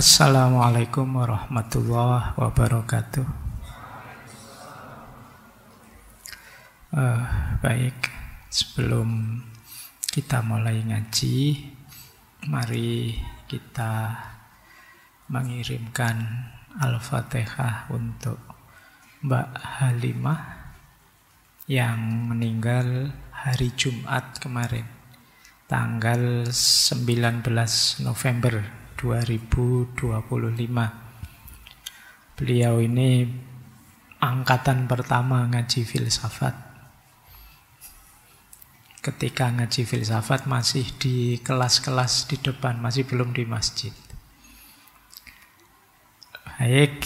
Assalamualaikum warahmatullahi wabarakatuh. Baik, sebelum kita mulai ngaji, mari kita mengirimkan Al-Fatihah untuk Mbak Halimah yang meninggal hari Jumat kemarin, tanggal 19 November 2025. Beliau ini angkatan pertama ngaji filsafat. Ketika ngaji filsafat masih di kelas-kelas di depan, masih belum di masjid. Baik,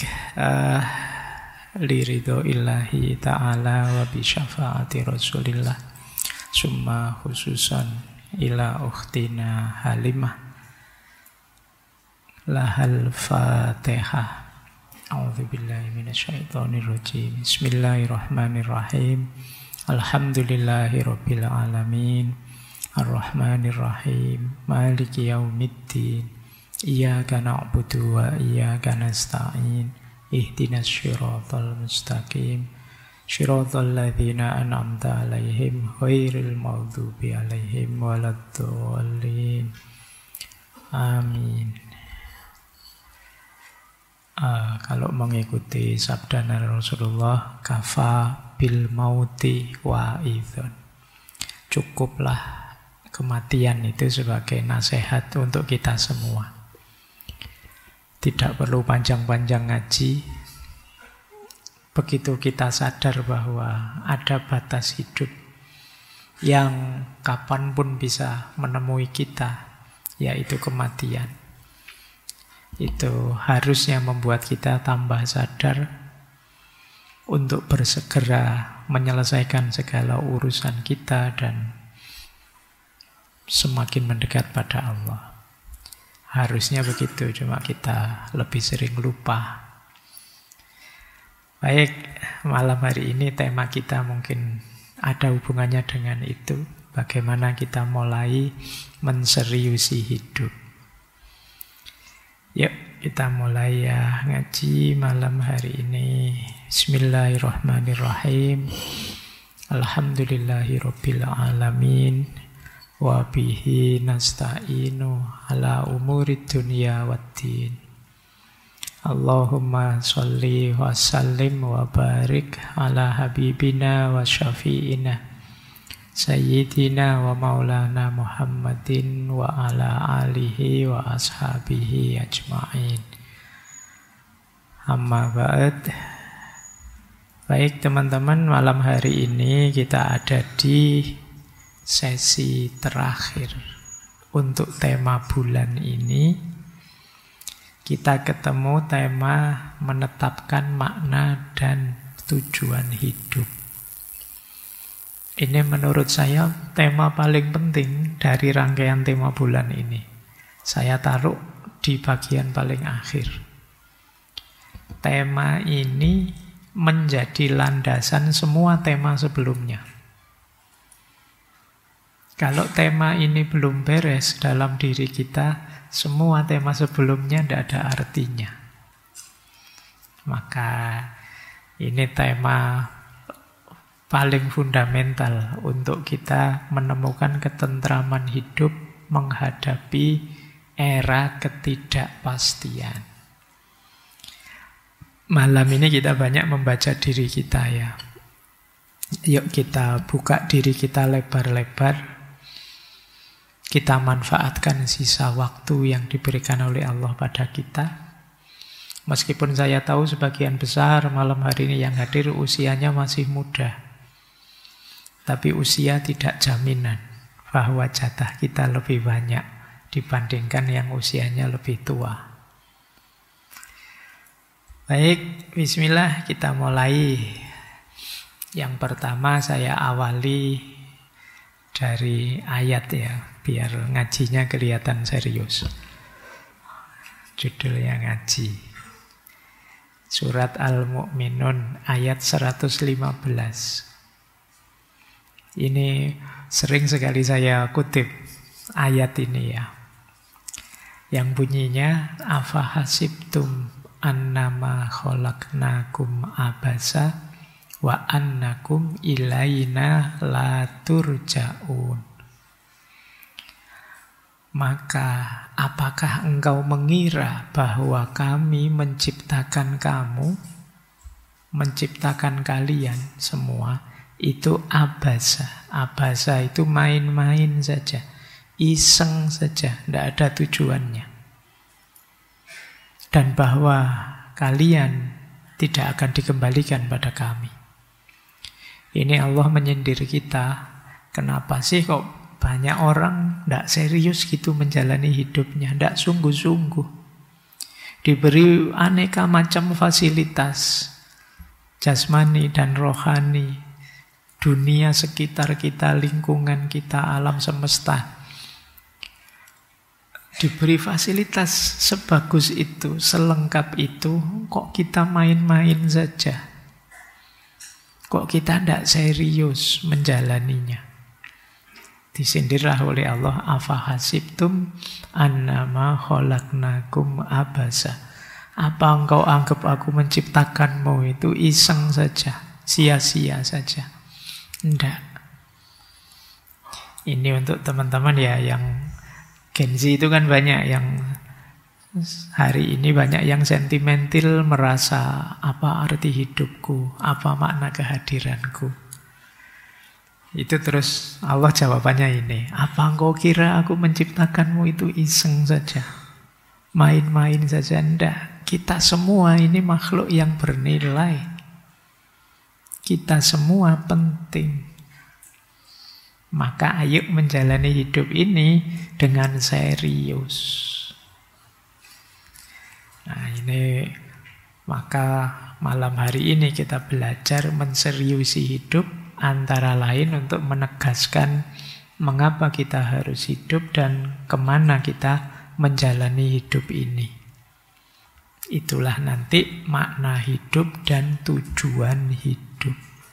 liridho illahi ta'ala wa bisyafaati rasulillah summa khususan ila ukhtina Halimah lahal fatihah. A'udzubillahi minasyaitonirrajim. Bismillahirrahmanirrahim. Alhamdulillahi rabbil alamin. Ar-Rahmanir-Rahim. Maliki yaumiddin. Iyyaka na'budu wa iyyaka nasta'in. Ihdinas syiratal mustaqim. Syiratal ladzina an'amta 'alaihim ghairil maghdubi 'alaihim waladdallin. Amin. Kalau mengikuti sabda Rasulullah, kafa bil mauti wa'idhun. Cukuplah kematian itu sebagai nasihat untuk kita semua. Tidak perlu panjang-panjang ngaji. Begitu kita sadar bahwa ada batas hidup yang kapanpun bisa menemui kita, yaitu kematian. Itu harusnya membuat kita tambah sadar untuk bersegera menyelesaikan segala urusan kita dan semakin mendekat pada Allah. Harusnya begitu, cuma kita lebih sering lupa. Baik, malam hari ini tema kita mungkin ada hubungannya dengan itu. Bagaimana kita mulai menseriusi hidup. Yuk, kita mulai ya ngaji malam hari ini. Bismillahirrahmanirrahim. Alhamdulillahi rabbil alamin. Wa bihi nasta'inu ala umurid dunya waddin. Allahumma sholli wa sallim wa barik ala habibina wa syafi'ina Sayyidina wa maulana Muhammadin wa ala alihi wa ashabihi ajma'in. Amma ba'd. Baik teman-teman, malam hari ini kita ada di sesi terakhir. Untuk tema bulan ini, kita ketemu tema menetapkan makna dan tujuan hidup. Ini menurut saya tema paling penting dari rangkaian tema bulan ini. Saya taruh di bagian paling akhir. Tema ini menjadi landasan semua tema sebelumnya. Kalau tema ini belum beres dalam diri kita, semua tema sebelumnya tidak ada artinya. Maka ini tema paling fundamental untuk kita menemukan ketentraman hidup menghadapi era ketidakpastian. Malam ini kita banyak membaca diri kita ya. Yuk kita buka diri kita lebar-lebar. Kita manfaatkan sisa waktu yang diberikan oleh Allah pada kita. Meskipun saya tahu sebagian besar malam hari ini yang hadir usianya masih muda. Tapi usia tidak jaminan bahwa jatah kita lebih banyak dibandingkan yang usianya lebih tua. Baik, bismillah kita mulai. Yang pertama saya awali dari ayat ya, biar ngajinya kelihatan serius. Judulnya ngaji. Surat Al-Mu'minun ayat 115. Ini sering sekali saya kutip ayat ini ya. Yang bunyinya afahasibtum annama khalaqnakum abasa wa annakum ilaina la turja'un. Maka apakah engkau mengira bahwa kami menciptakan kamu, menciptakan kalian semua itu abasa. Abasa itu main-main saja, iseng saja, tidak ada tujuannya. Dan bahwa kalian tidak akan dikembalikan pada kami. Ini Allah menyindir kita. Kenapa sih kok banyak orang tidak serius gitu menjalani hidupnya, tidak sungguh-sungguh. Diberi aneka macam fasilitas, jasmani dan rohani, dunia sekitar kita, lingkungan kita, alam semesta. Diberi fasilitas sebagus itu, selengkap itu, kok kita main-main saja? Kok kita tidak serius menjalaninya? Disindirlah oleh Allah, afahasibtum annama khalaqnakum abasa. Apa engkau anggap aku menciptakanmu itu iseng saja, sia-sia saja? Tidak. Ini untuk teman-teman ya yang Gen Z itu kan banyak yang hari ini banyak yang sentimental, merasa apa arti hidupku, apa makna kehadiranku. Itu terus Allah jawabannya ini, apa engkau kira aku menciptakanmu itu iseng saja, main-main saja? Tidak. Kita semua ini makhluk yang bernilai. Kita semua penting. Maka ayo menjalani hidup ini dengan serius. Nah ini, maka malam hari ini kita belajar menseriusi hidup, antara lain untuk menegaskan mengapa kita harus hidup dan kemana kita menjalani hidup ini. Itulah nanti makna hidup dan tujuan hidup.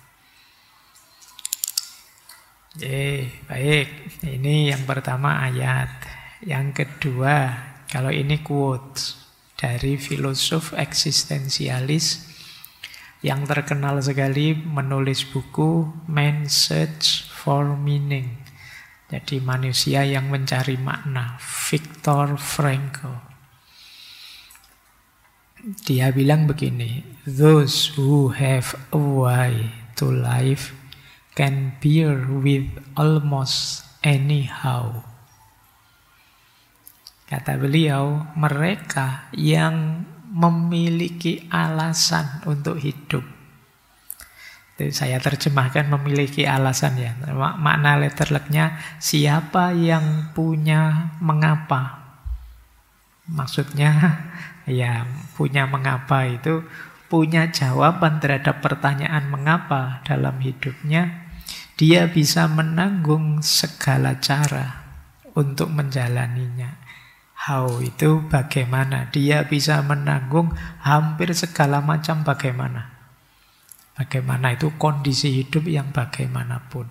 Baik, ini yang pertama ayat. Yang kedua, kalau ini quote dari filosof eksistensialis yang terkenal sekali menulis buku Man's Search for Meaning. Jadi manusia yang mencari makna, Viktor Frankl. Dia bilang begini, those who have a why to life can bear with almost anyhow. Kata beliau, mereka yang memiliki alasan untuk hidup. Itu saya terjemahkan memiliki alasan ya. Makna letterleknya, siapa yang punya mengapa. Maksudnya, ya punya mengapa itu punya jawaban terhadap pertanyaan mengapa dalam hidupnya. Dia bisa menanggung segala cara untuk menjalaninya. How itu bagaimana. Dia bisa menanggung hampir segala macam bagaimana. Bagaimana itu kondisi hidup yang bagaimanapun.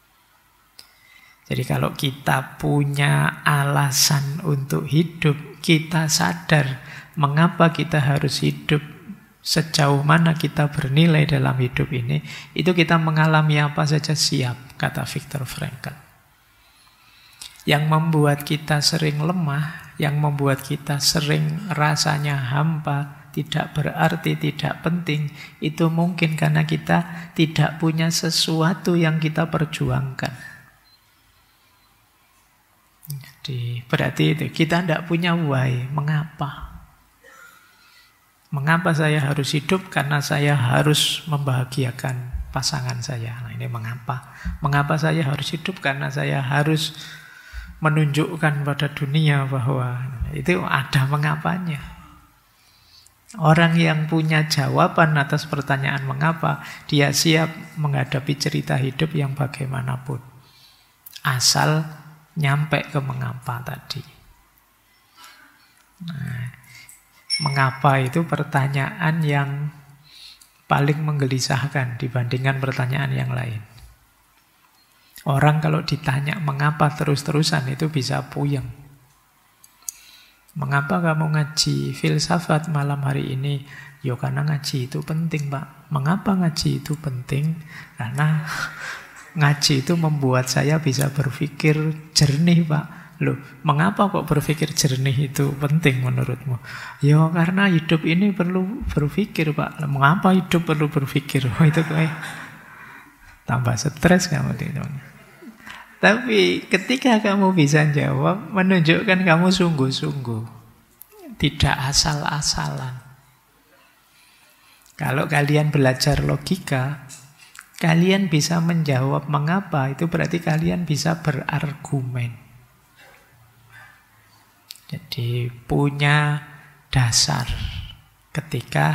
Jadi kalau kita punya alasan untuk hidup, kita sadar mengapa kita harus hidup, sejauh mana kita bernilai dalam hidup ini, itu kita mengalami apa saja siap, kata Viktor Frankl. Yang membuat kita sering lemah, yang membuat kita sering rasanya hampa, tidak berarti, tidak penting, itu mungkin karena kita tidak punya sesuatu yang kita perjuangkan. Jadi berarti itu kita tidak punya why, mengapa. Mengapa saya harus hidup? Karena saya harus membahagiakan pasangan saya. Nah ini mengapa. Mengapa saya harus hidup? Karena saya harus menunjukkan pada dunia bahwa itu ada mengapanya. Orang yang punya jawaban atas pertanyaan mengapa, dia siap menghadapi cerita hidup yang bagaimanapun. Asal nyampe ke mengapa tadi. Nah, mengapa itu pertanyaan yang paling menggelisahkan dibandingkan pertanyaan yang lain. Orang kalau ditanya mengapa terus-terusan itu bisa puyeng. Mengapa kamu ngaji filsafat malam hari ini? Ya karena ngaji itu penting, Pak. Mengapa ngaji itu penting? Karena ngaji itu membuat saya bisa berpikir jernih, Pak. Loh, mengapa kok berpikir jernih itu penting menurutmu? Ya karena hidup ini perlu berpikir, Pak. Mengapa hidup perlu berpikir? Oh, itu kayak tambah stres kamu, teman. Tapi ketika kamu bisa jawab, menunjukkan kamu sungguh-sungguh. Tidak asal-asalan. Kalau kalian belajar logika, kalian bisa menjawab mengapa, itu berarti kalian bisa berargumen. Jadi punya dasar ketika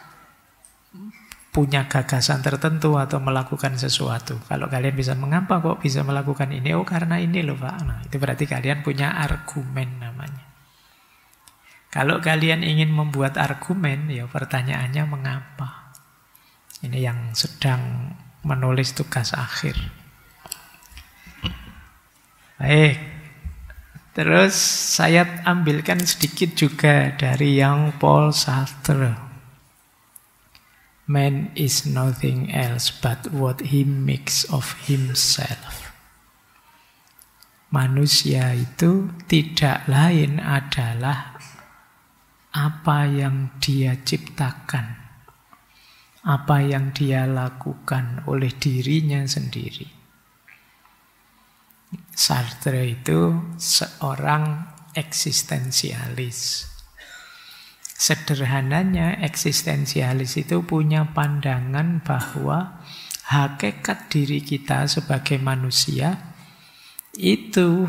punya gagasan tertentu atau melakukan sesuatu. Kalau kalian bisa, mengapa kok bisa melakukan ini? Oh karena ini loh Pak. Nah, itu berarti kalian punya argumen namanya. Kalau kalian ingin membuat argumen, ya pertanyaannya mengapa? Ini yang sedang menulis tugas akhir. Baik. Terus saya ambilkan sedikit juga dari Jean-Paul Sartre. Man is nothing else but what he makes of himself. Manusia itu tidak lain adalah apa yang dia ciptakan, apa yang dia lakukan oleh dirinya sendiri. Sartre itu seorang eksistensialis. Sederhananya, eksistensialis itu punya pandangan bahwa hakikat diri kita sebagai manusia itu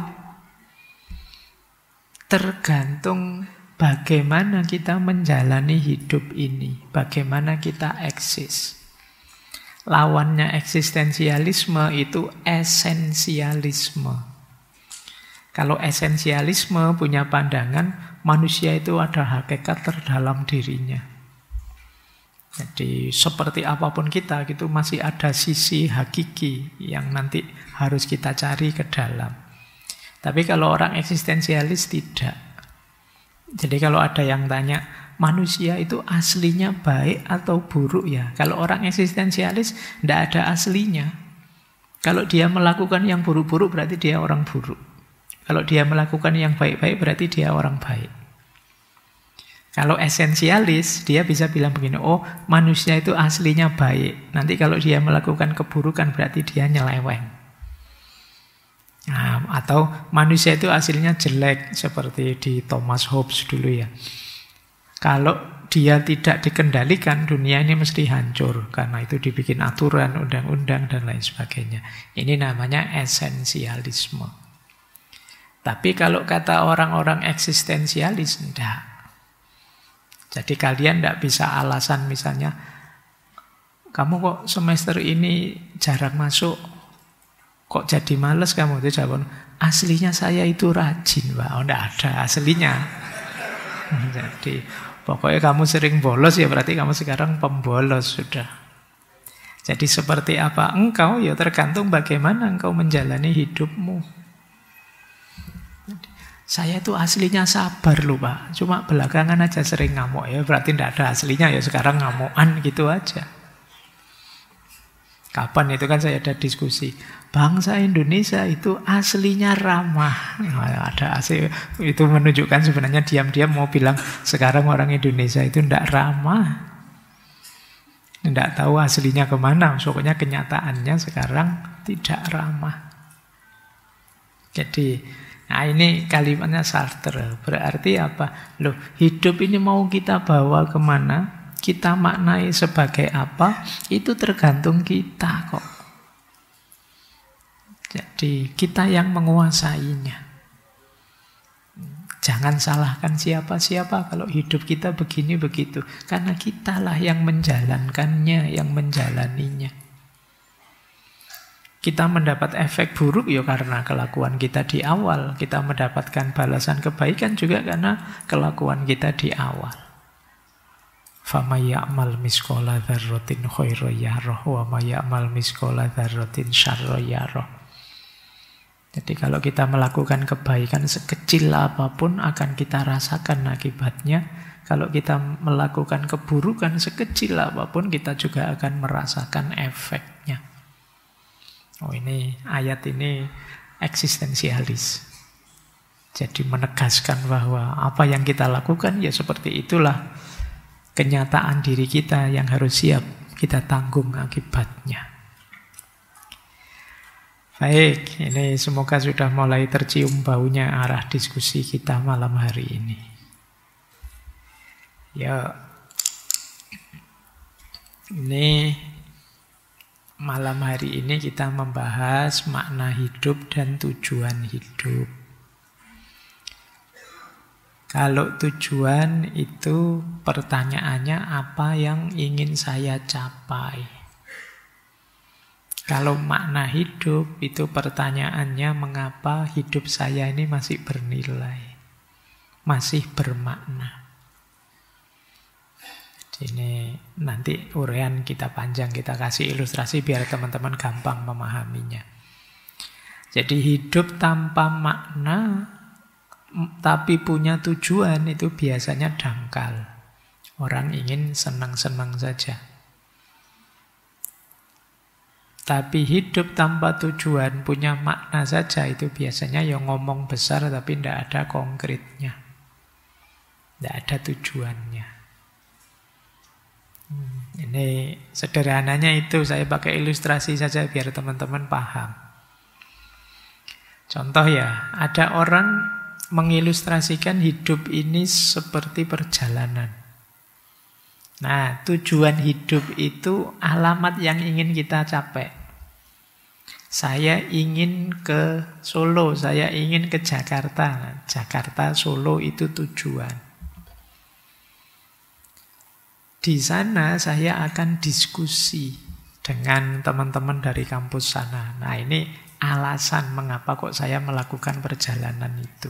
tergantung bagaimana kita menjalani hidup ini, bagaimana kita eksis. Lawannya eksistensialisme itu esensialisme. Kalau esensialisme punya pandangan manusia itu ada hakikat terdalam dirinya. Jadi seperti apapun kita gitu masih ada sisi hakiki yang nanti harus kita cari ke dalam. Tapi kalau orang eksistensialis tidak. Jadi kalau ada yang tanya, manusia itu aslinya baik atau buruk ya? Kalau orang eksistensialis tidak ada aslinya. Kalau dia melakukan yang buruk-buruk berarti dia orang buruk. Kalau dia melakukan yang baik-baik berarti dia orang baik. Kalau esensialis, dia bisa bilang begini, oh manusia itu aslinya baik. Nanti kalau dia melakukan keburukan berarti dia nyeleweng. Nah, atau manusia itu aslinya jelek, seperti di Thomas Hobbes dulu ya. Kalau dia tidak dikendalikan, dunia ini mesti hancur. Karena itu dibikin aturan, undang-undang, dan lain sebagainya. Ini namanya esensialisme. Tapi kalau kata orang-orang eksistensialis, enggak. Jadi kalian enggak bisa alasan misalnya, kamu kok semester ini jarang masuk, kok jadi males kamu? Itu jawaban, aslinya saya itu rajin, Pak. Oh, enggak ada aslinya. Jadi pokoknya kamu sering bolos ya berarti kamu sekarang pembolos sudah. Jadi seperti apa engkau ya tergantung bagaimana engkau menjalani hidupmu. Saya itu aslinya sabar loh Pak. Cuma belakangan aja sering ngamuk. Ya berarti tidak ada aslinya ya sekarang ngamukan gitu aja. Kapan itu kan saya ada diskusi. Bangsa Indonesia itu aslinya ramah. Nah, ada asli itu menunjukkan sebenarnya diam-diam mau bilang sekarang orang Indonesia itu tidak ramah. Tidak tahu aslinya kemana. Pokoknya kenyataannya sekarang tidak ramah. Jadi nah ini kalimatnya Sartre. Berarti apa? Loh, hidup ini mau kita bawa kemana? Kita maknai sebagai apa? Itu tergantung kita kok. Jadi kita yang menguasainya. Jangan salahkan siapa-siapa kalau hidup kita begini begitu. Karena kitalah yang menjalankannya, yang menjalaninya. Kita mendapat efek buruk ya karena kelakuan kita di awal. Kita mendapatkan balasan kebaikan juga karena kelakuan kita di awal. فَمَنْ يَعْمَلْ مِثْقَالَ ذَرَّةٍ خَيْرًا يَرَهُ وَمَنْ يَعْمَلْ مِثْقَالَ ذَرَّةٍ شَرًّا يَرَهُ. Jadi kalau kita melakukan kebaikan sekecil apapun akan kita rasakan akibatnya. Kalau kita melakukan keburukan sekecil apapun kita juga akan merasakan efeknya. Oh, ini ayat ini eksistensialis. Jadi menegaskan bahwa apa yang kita lakukan ya seperti itulah kenyataan diri kita yang harus siap kita tanggung akibatnya. Baik, ini semoga sudah mulai tercium baunya arah diskusi kita malam hari ini. Ya, ini malam hari ini kita membahas makna hidup dan tujuan hidup. Kalau tujuan itu pertanyaannya apa yang ingin saya capai. Kalau makna hidup itu pertanyaannya mengapa hidup saya ini masih bernilai, masih bermakna. Ini nanti uraian kita panjang, kita kasih ilustrasi biar teman-teman gampang memahaminya. Jadi hidup tanpa makna tapi punya tujuan itu biasanya dangkal. Orang ingin senang-senang saja. Tapi hidup tanpa tujuan punya makna saja itu biasanya yang ngomong besar tapi tidak ada konkretnya. Tidak ada tujuannya. Ini sederhananya itu saya pakai ilustrasi saja biar teman-teman paham. Contoh ya, ada orang mengilustrasikan hidup ini seperti perjalanan. Nah, tujuan hidup itu alamat yang ingin kita capai. Saya ingin ke Solo, saya ingin ke Jakarta. Nah, Jakarta, Solo itu tujuan. Di sana saya akan diskusi dengan teman-teman dari kampus sana. Nah, ini alasan mengapa kok saya melakukan perjalanan itu.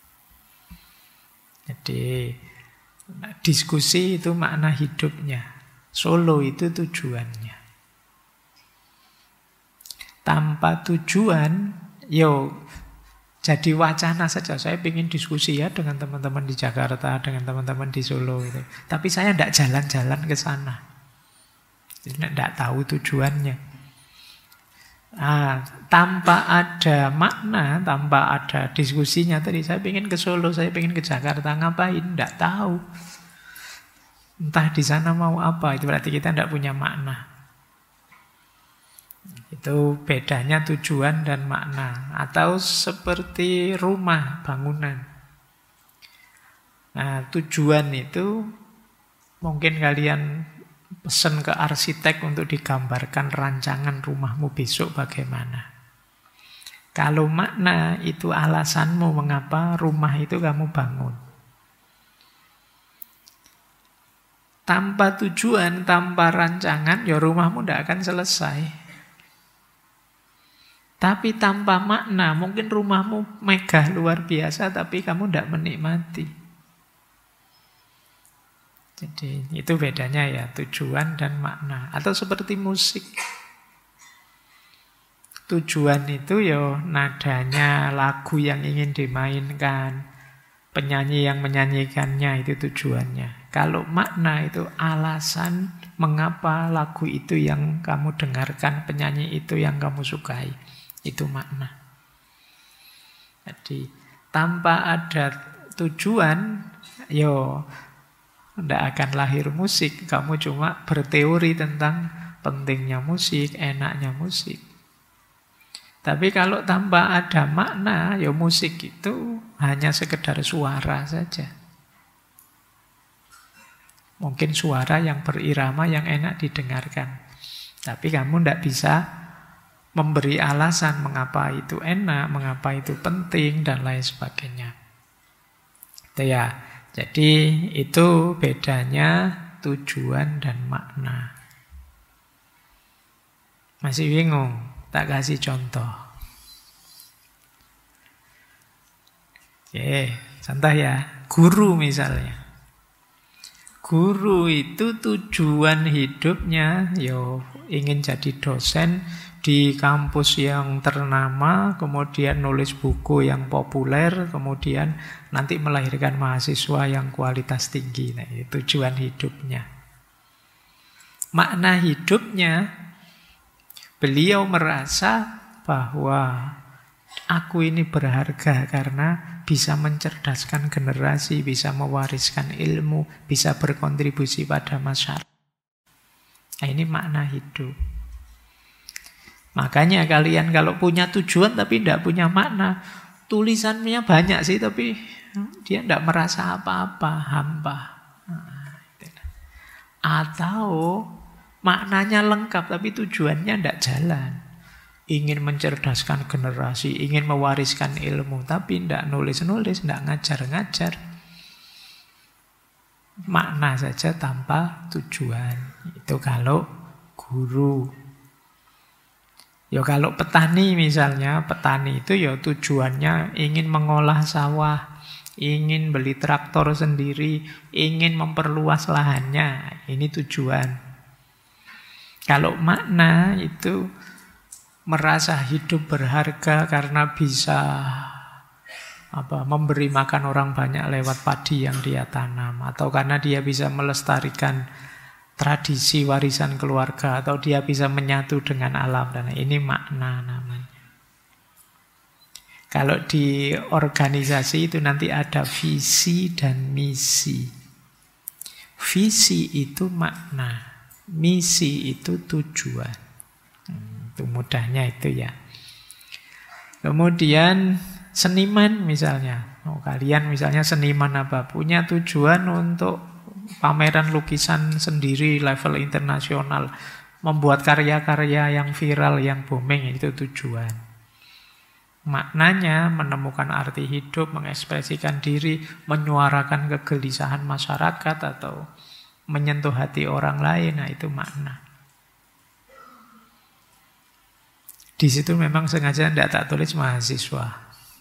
Jadi, diskusi itu makna hidupnya. Solo itu tujuannya. Tanpa tujuan, jadi wacana saja. Saya ingin diskusi ya dengan teman-teman di Jakarta, dengan teman-teman di Solo. Gitu. Tapi saya tidak jalan-jalan ke sana. Tidak tahu tujuannya. Tanpa ada makna, tanpa ada diskusinya tadi, saya ingin ke Solo, saya ingin ke Jakarta, ngapain? Tidak tahu. Entah di sana mau apa, itu berarti kita tidak punya makna. Itu bedanya tujuan dan makna. Atau seperti rumah, bangunan. Nah, tujuan itu mungkin kalian pesan ke arsitek untuk digambarkan rancangan rumahmu besok bagaimana. Kalau makna itu alasanmu mengapa rumah itu kamu bangun. Tanpa tujuan, tanpa rancangan, ya rumahmu tidak akan selesai. Tapi tanpa makna, mungkin rumahmu megah luar biasa, tapi kamu tidak menikmati. Jadi itu bedanya ya, tujuan dan makna. Atau seperti musik. Tujuan itu ya nadanya, lagu yang ingin dimainkan, penyanyi yang menyanyikannya, itu tujuannya. Kalau makna itu alasan mengapa lagu itu yang kamu dengarkan, penyanyi itu yang kamu sukai. Itu makna. Jadi tanpa ada tujuan, tidak akan lahir musik. Kamu cuma berteori tentang pentingnya musik, enaknya musik. Tapi kalau tanpa ada makna, musik itu hanya sekedar suara saja. Mungkin suara yang berirama, yang enak didengarkan. Tapi kamu tidak bisa memberi alasan mengapa itu enak, mengapa itu penting, dan lain sebagainya. Itu ya. Jadi itu bedanya tujuan dan makna. Masih bingung? Tak kasih contoh. Oke, contoh ya. Guru misalnya. Guru itu tujuan hidupnya ingin jadi dosen di kampus yang ternama, kemudian nulis buku yang populer, kemudian nanti melahirkan mahasiswa yang kualitas tinggi. Nah, itu tujuan hidupnya. Makna hidupnya, beliau merasa bahwa aku ini berharga karena bisa mencerdaskan generasi, bisa mewariskan ilmu, bisa berkontribusi pada masyarakat. Nah, ini makna hidup. Makanya kalian kalau punya tujuan tapi tidak punya makna, tulisannya banyak sih tapi dia tidak merasa apa-apa, hampa. Atau maknanya lengkap tapi tujuannya tidak jalan. Ingin mencerdaskan generasi, ingin mewariskan ilmu, tapi tidak nulis-nulis, tidak ngajar-ngajar. Makna saja tanpa tujuan. Itu kalau guru. Ya kalau petani misalnya, petani itu ya tujuannya ingin mengolah sawah, ingin beli traktor sendiri, ingin memperluas lahannya. Ini tujuan. Kalau makna itu merasa hidup berharga karena bisa memberi makan orang banyak lewat padi yang dia tanam, atau karena dia bisa melestarikan tradisi warisan keluarga, atau dia bisa menyatu dengan alam. Dan ini makna namanya. Kalau di organisasi itu nanti ada visi dan misi. Visi itu makna, misi itu tujuan. Itu mudahnya itu ya. Kemudian seniman misalnya. Kalian misalnya seniman apa? Punya tujuan untuk pameran lukisan sendiri level internasional. Membuat karya-karya yang viral, yang booming, itu tujuan. Maknanya menemukan arti hidup, mengekspresikan diri, menyuarakan kegelisahan masyarakat atau menyentuh hati orang lain. Nah, itu makna. Di situ memang sengaja tidak tak tulis mahasiswa.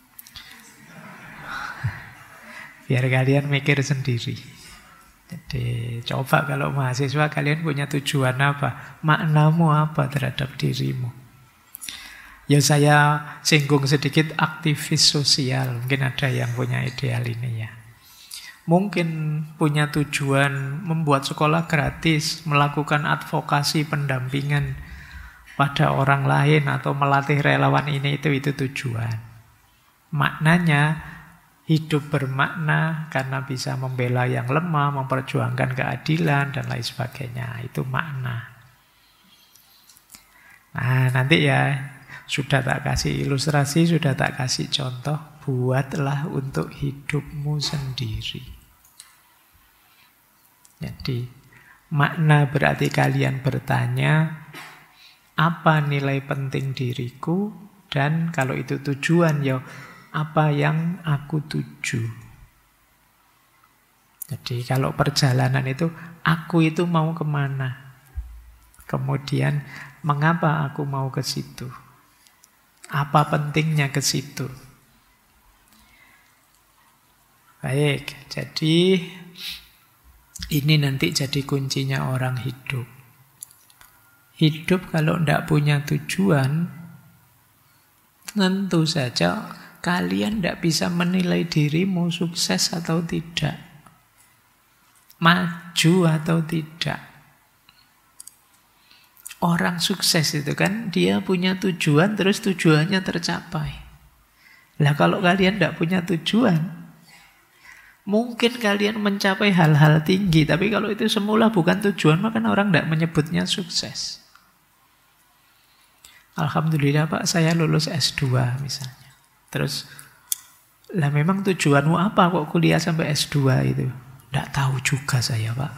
Biar kalian mikir sendiri. Jadi coba kalau mahasiswa kalian punya tujuan apa? Maknamu apa terhadap dirimu? Ya saya singgung sedikit aktivis sosial. Mungkin ada yang punya ideal ini ya. Mungkin punya tujuan membuat sekolah gratis, melakukan advokasi pendampingan pada orang lain, atau melatih relawan ini itu tujuan. Maknanya hidup bermakna karena bisa membela yang lemah, memperjuangkan keadilan dan lain sebagainya. Itu makna. Nah, nanti ya sudah tak kasih ilustrasi, sudah tak kasih contoh. Buatlah untuk hidupmu sendiri. Jadi makna berarti kalian bertanya, apa nilai penting diriku? Dan kalau itu tujuan, ya apa yang aku tuju? Jadi kalau perjalanan itu, aku itu mau kemana? Kemudian, mengapa aku mau ke situ? Apa pentingnya ke situ? Baik, jadi ini nanti jadi kuncinya orang hidup. Hidup kalau tidak punya tujuan, tentu saja kalian tidak bisa menilai dirimu sukses atau tidak, maju atau tidak. Orang sukses itu kan dia punya tujuan, terus tujuannya tercapai. Lah kalau kalian tidak punya tujuan, mungkin kalian mencapai hal-hal tinggi, tapi kalau itu semula bukan tujuan, maka orang tidak menyebutnya sukses. Alhamdulillah Pak, saya lulus S2 misalnya. Terus, lah memang tujuanmu apa kok kuliah sampai S2 itu? Tidak tahu juga saya Pak.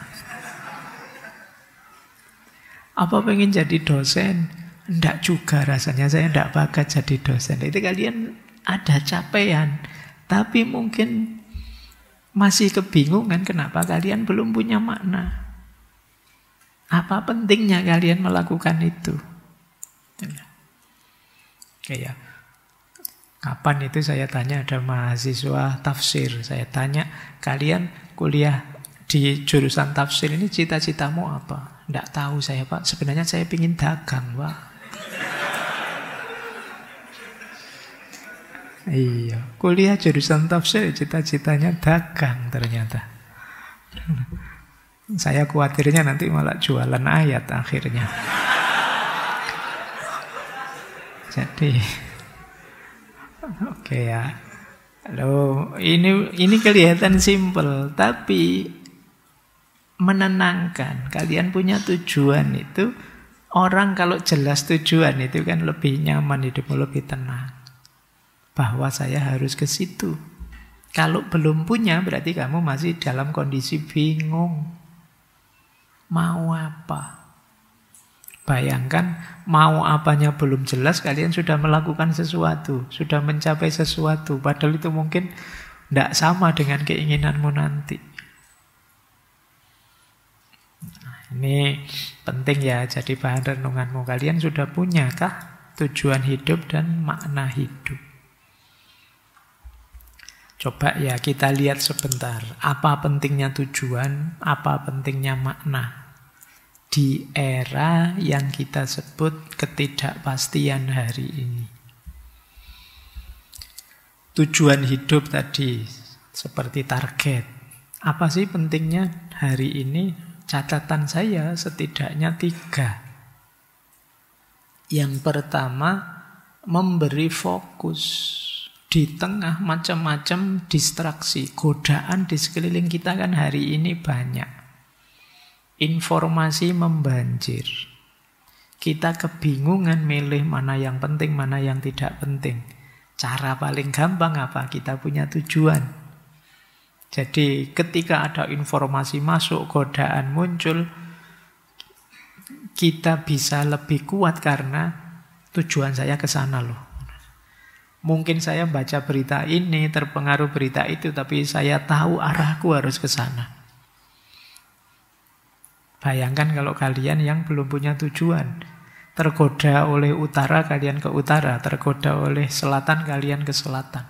Apa pengen jadi dosen? Tidak juga rasanya, saya tidak bakat jadi dosen. Itu kalian ada capaian, tapi mungkin masih kebingungan kenapa kalian belum punya makna. Apa pentingnya kalian melakukan itu? Kayak kapan itu saya tanya ada mahasiswa tafsir, saya tanya, kalian kuliah di jurusan tafsir ini cita-citamu apa? Tidak tahu saya Pak, sebenarnya saya ingin dagang Pak. Iya, kuliah jurusan tafsir, cita-citanya dagang ternyata. Saya khawatirnya nanti malah jualan ayat akhirnya. Jadi, oke ya. Loh, ini kelihatan simpel, tapi menenangkan. Kalian punya tujuan itu, orang kalau jelas tujuan itu kan lebih nyaman hidupmu, lebih tenang. Bahwa saya harus ke situ. Kalau belum punya, berarti kamu masih dalam kondisi bingung. Mau apa? Bayangkan, mau apanya belum jelas, kalian sudah melakukan sesuatu, sudah mencapai sesuatu, padahal itu mungkin tidak sama dengan keinginanmu nanti. Nah, ini penting ya, jadi bahan renunganmu. Kalian sudah punyakah tujuan hidup dan makna hidup? Coba ya kita lihat sebentar, apa pentingnya tujuan, apa pentingnya makna di era yang kita sebut ketidakpastian hari ini. Tujuan hidup tadi seperti target. Apa sih pentingnya hari ini? Catatan saya setidaknya 3. Yang pertama, memberi fokus. Di tengah macam-macam distraksi, godaan di sekeliling kita kan hari ini banyak. Informasi membanjir. Kita kebingungan milih mana yang penting, mana yang tidak penting. Cara paling gampang apa? Kita punya tujuan. Jadi ketika ada informasi masuk, godaan muncul, kita bisa lebih kuat karena tujuan saya ke sana loh. Mungkin saya baca berita ini, terpengaruh berita itu, tapi saya tahu arahku harus ke sana. Bayangkan kalau kalian yang belum punya tujuan. Tergoda oleh utara, kalian ke utara. Tergoda oleh selatan, kalian ke selatan.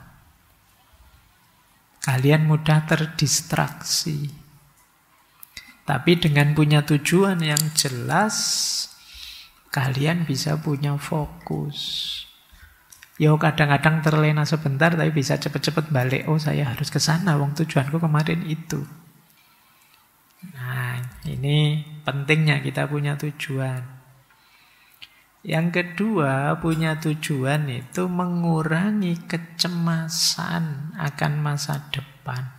Kalian mudah terdistraksi. Tapi dengan punya tujuan yang jelas, kalian bisa punya fokus. Ya kadang-kadang terlena sebentar, tapi bisa cepat-cepat balik. Oh, saya harus ke sana, wong tujuanku kemarin itu. Nah, ini pentingnya kita punya tujuan. Yang kedua, punya tujuan itu mengurangi kecemasan akan masa depan.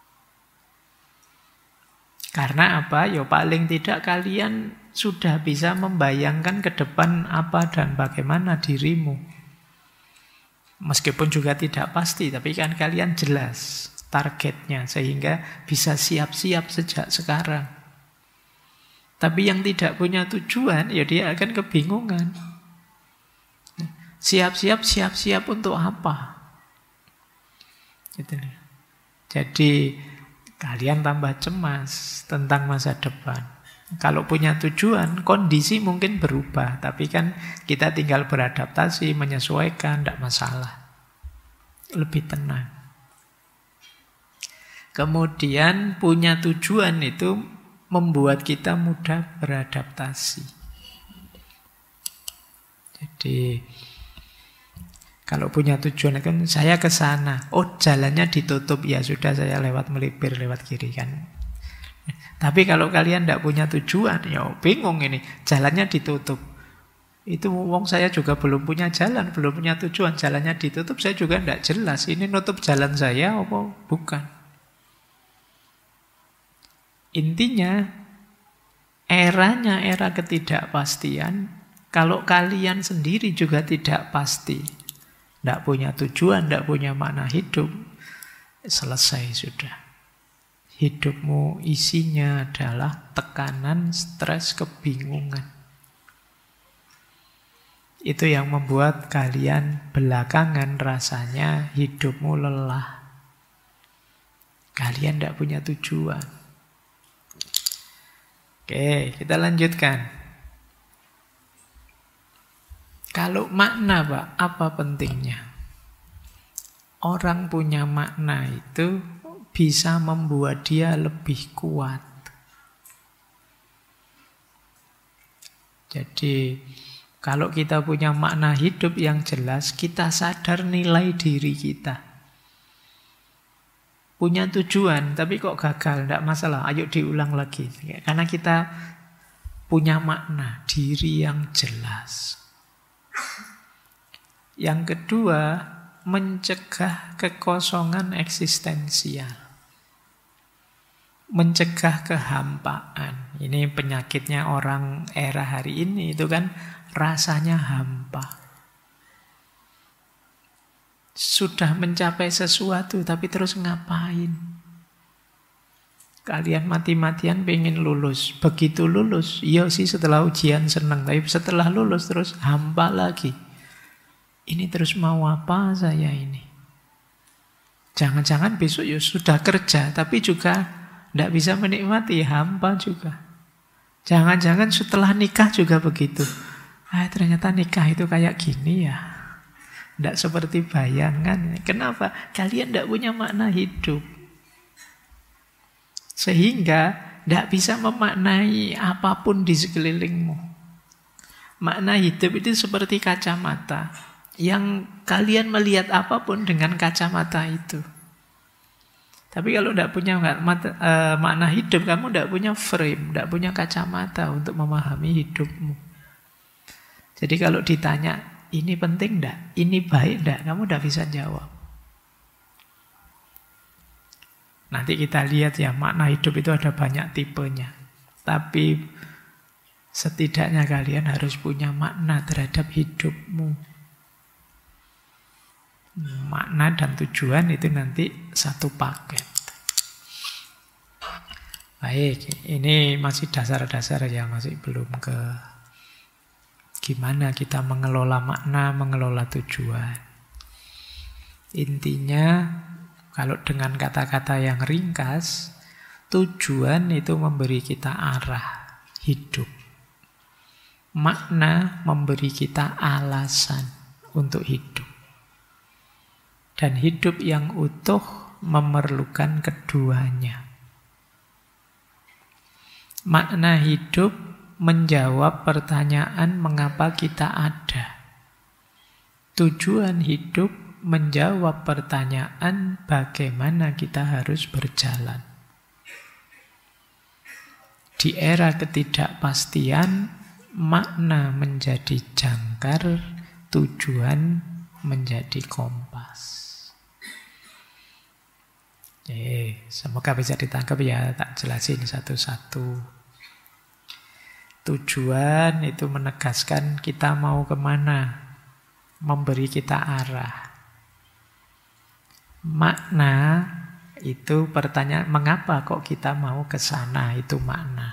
Karena apa? Ya paling tidak kalian sudah bisa membayangkan ke depan apa dan bagaimana dirimu. Meskipun juga tidak pasti, tapi kan kalian jelas targetnya, sehingga bisa siap-siap sejak sekarang. Tapi yang tidak punya tujuan, ya dia akan kebingungan. Siap-siap untuk apa? Gitu. Jadi kalian tambah cemas tentang masa depan. Kalau punya tujuan, kondisi mungkin berubah, tapi kan kita tinggal beradaptasi, menyesuaikan, tidak masalah. Lebih tenang. Kemudian punya tujuan itu membuat kita mudah beradaptasi. Jadi kalau punya tujuan kan saya ke sana, oh jalannya ditutup, ya sudah saya lewat melipir lewat kiri kan. Tapi kalau kalian tidak punya tujuan, ya bingung ini, jalannya ditutup. Itu wong saya juga belum punya jalan, belum punya tujuan, jalannya ditutup, saya juga tidak jelas. Ini nutup jalan saya apa bukan? Intinya, eranya era ketidakpastian, kalau kalian sendiri juga tidak pasti, tidak punya tujuan, tidak punya makna hidup, selesai sudah. Hidupmu isinya adalah tekanan, stres, kebingungan. Itu yang membuat kalian belakangan rasanya hidupmu lelah. Kalian tidak punya tujuan. Oke, kita lanjutkan. Kalau makna, Pak, apa pentingnya? Orang punya makna itu bisa membuat dia lebih kuat. Jadi Kalau kita punya makna hidup yang jelas, kita sadar nilai diri kita. Punya tujuan, tapi kok gagal, tidak masalah, ayo diulang lagi. Karena kita punya makna diri yang jelas. Yang kedua, mencegah kekosongan eksistensial. Mencegah kehampaan. Ini penyakitnya orang era hari ini, itu kan rasanya hampa. Sudah mencapai sesuatu, tapi terus ngapain? Kalian mati-matian pengen lulus. Begitu lulus, iya sih setelah ujian senang, tapi setelah lulus terus hampa lagi. Ini terus mau apa saya ini? Jangan-jangan besok ya sudah kerja, tapi juga tidak bisa menikmati, hampa juga. Jangan-jangan setelah nikah juga begitu. Ternyata nikah itu kayak gini ya. Tidak seperti bayangan. Kenapa? Kalian tidak punya makna hidup. Sehingga tidak bisa memaknai apapun di sekelilingmu. Makna hidup itu seperti kacamata. Yang kalian melihat apapun dengan kacamata itu. Tapi kalau tidak punya makna hidup, kamu tidak punya frame, tidak punya kacamata untuk memahami hidupmu. Jadi kalau ditanya, ini penting enggak? Ini baik enggak? Kamu udah bisa jawab. Nanti kita lihat ya, makna hidup itu ada banyak tipenya. Tapi setidaknya kalian harus punya makna terhadap hidupmu. Makna dan tujuan itu nanti satu paket. Baik, ini masih dasar-dasar ya, masih belum ke gimana kita mengelola makna, mengelola tujuan. Intinya, kalau dengan kata-kata yang ringkas, tujuan itu memberi kita arah hidup. Makna memberi kita alasan untuk hidup. Dan hidup yang utuh memerlukan keduanya. Makna hidup menjawab pertanyaan mengapa kita ada. Tujuan hidup menjawab pertanyaan bagaimana kita harus berjalan. Di era ketidakpastian, makna menjadi jangkar, tujuan menjadi kompas. Semoga bisa ditangkap ya, tak jelasin satu-satu. Tujuan itu menegaskan kita mau kemana, memberi kita arah. Makna itu pertanyaan, mengapa kok kita mau ke sana, itu makna.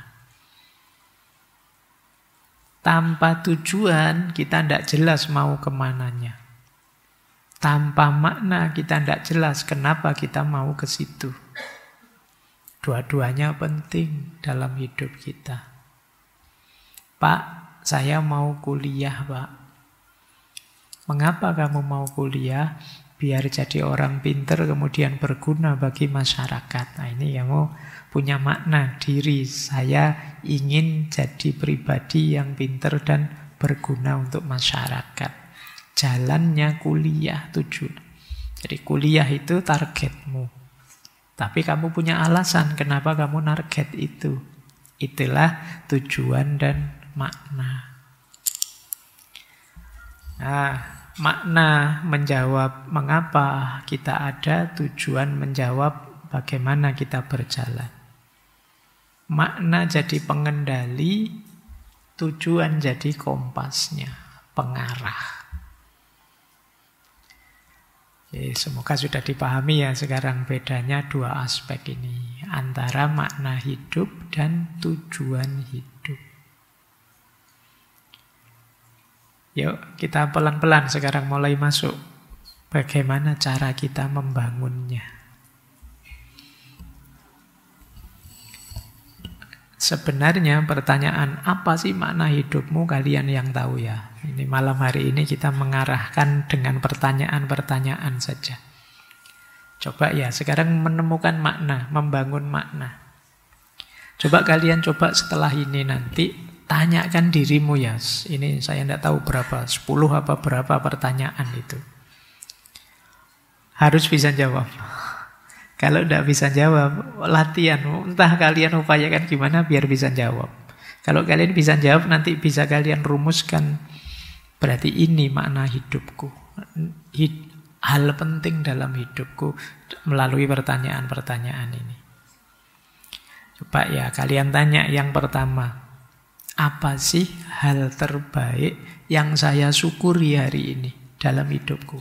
Tanpa tujuan kita tidak jelas mau kemananya. Tanpa makna kita tidak jelas kenapa kita mau ke situ. Dua-duanya penting dalam hidup kita. Pak, saya mau kuliah, Pak. Mengapa kamu mau kuliah? Biar jadi orang pinter, kemudian berguna bagi masyarakat. Nah, ini kamu punya makna diri. Saya ingin jadi pribadi yang pinter dan berguna untuk masyarakat. Jalannya kuliah, tujuan. Jadi kuliah itu targetmu. Tapi kamu punya alasan kenapa kamu target itu. Itulah tujuan dan makna. Nah, makna menjawab mengapa kita ada, tujuan menjawab bagaimana kita berjalan. Makna jadi pengendali, tujuan jadi kompasnya, pengarah. Semoga sudah dipahami ya sekarang bedanya dua aspek ini, antara makna hidup dan tujuan hidup. Yuk kita pelan-pelan sekarang mulai masuk. Bagaimana cara kita membangunnya? Sebenarnya pertanyaan apa sih makna hidupmu kalian yang tahu ya. Ini malam hari ini kita mengarahkan dengan pertanyaan-pertanyaan saja. Coba ya sekarang menemukan makna, membangun makna. Coba kalian setelah ini nanti tanyakan dirimu ya. Ini saya tidak tahu berapa, 10 apa berapa pertanyaan itu. Harus bisa jawab. Kalau tidak bisa jawab, latihan. Entah kalian upayakan gimana biar bisa jawab. Kalau kalian bisa jawab, nanti bisa kalian rumuskan. Berarti ini makna hidupku. Hal penting dalam hidupku melalui pertanyaan-pertanyaan ini. Coba ya, kalian tanya yang pertama. Apa sih hal terbaik yang saya syukuri hari ini dalam hidupku?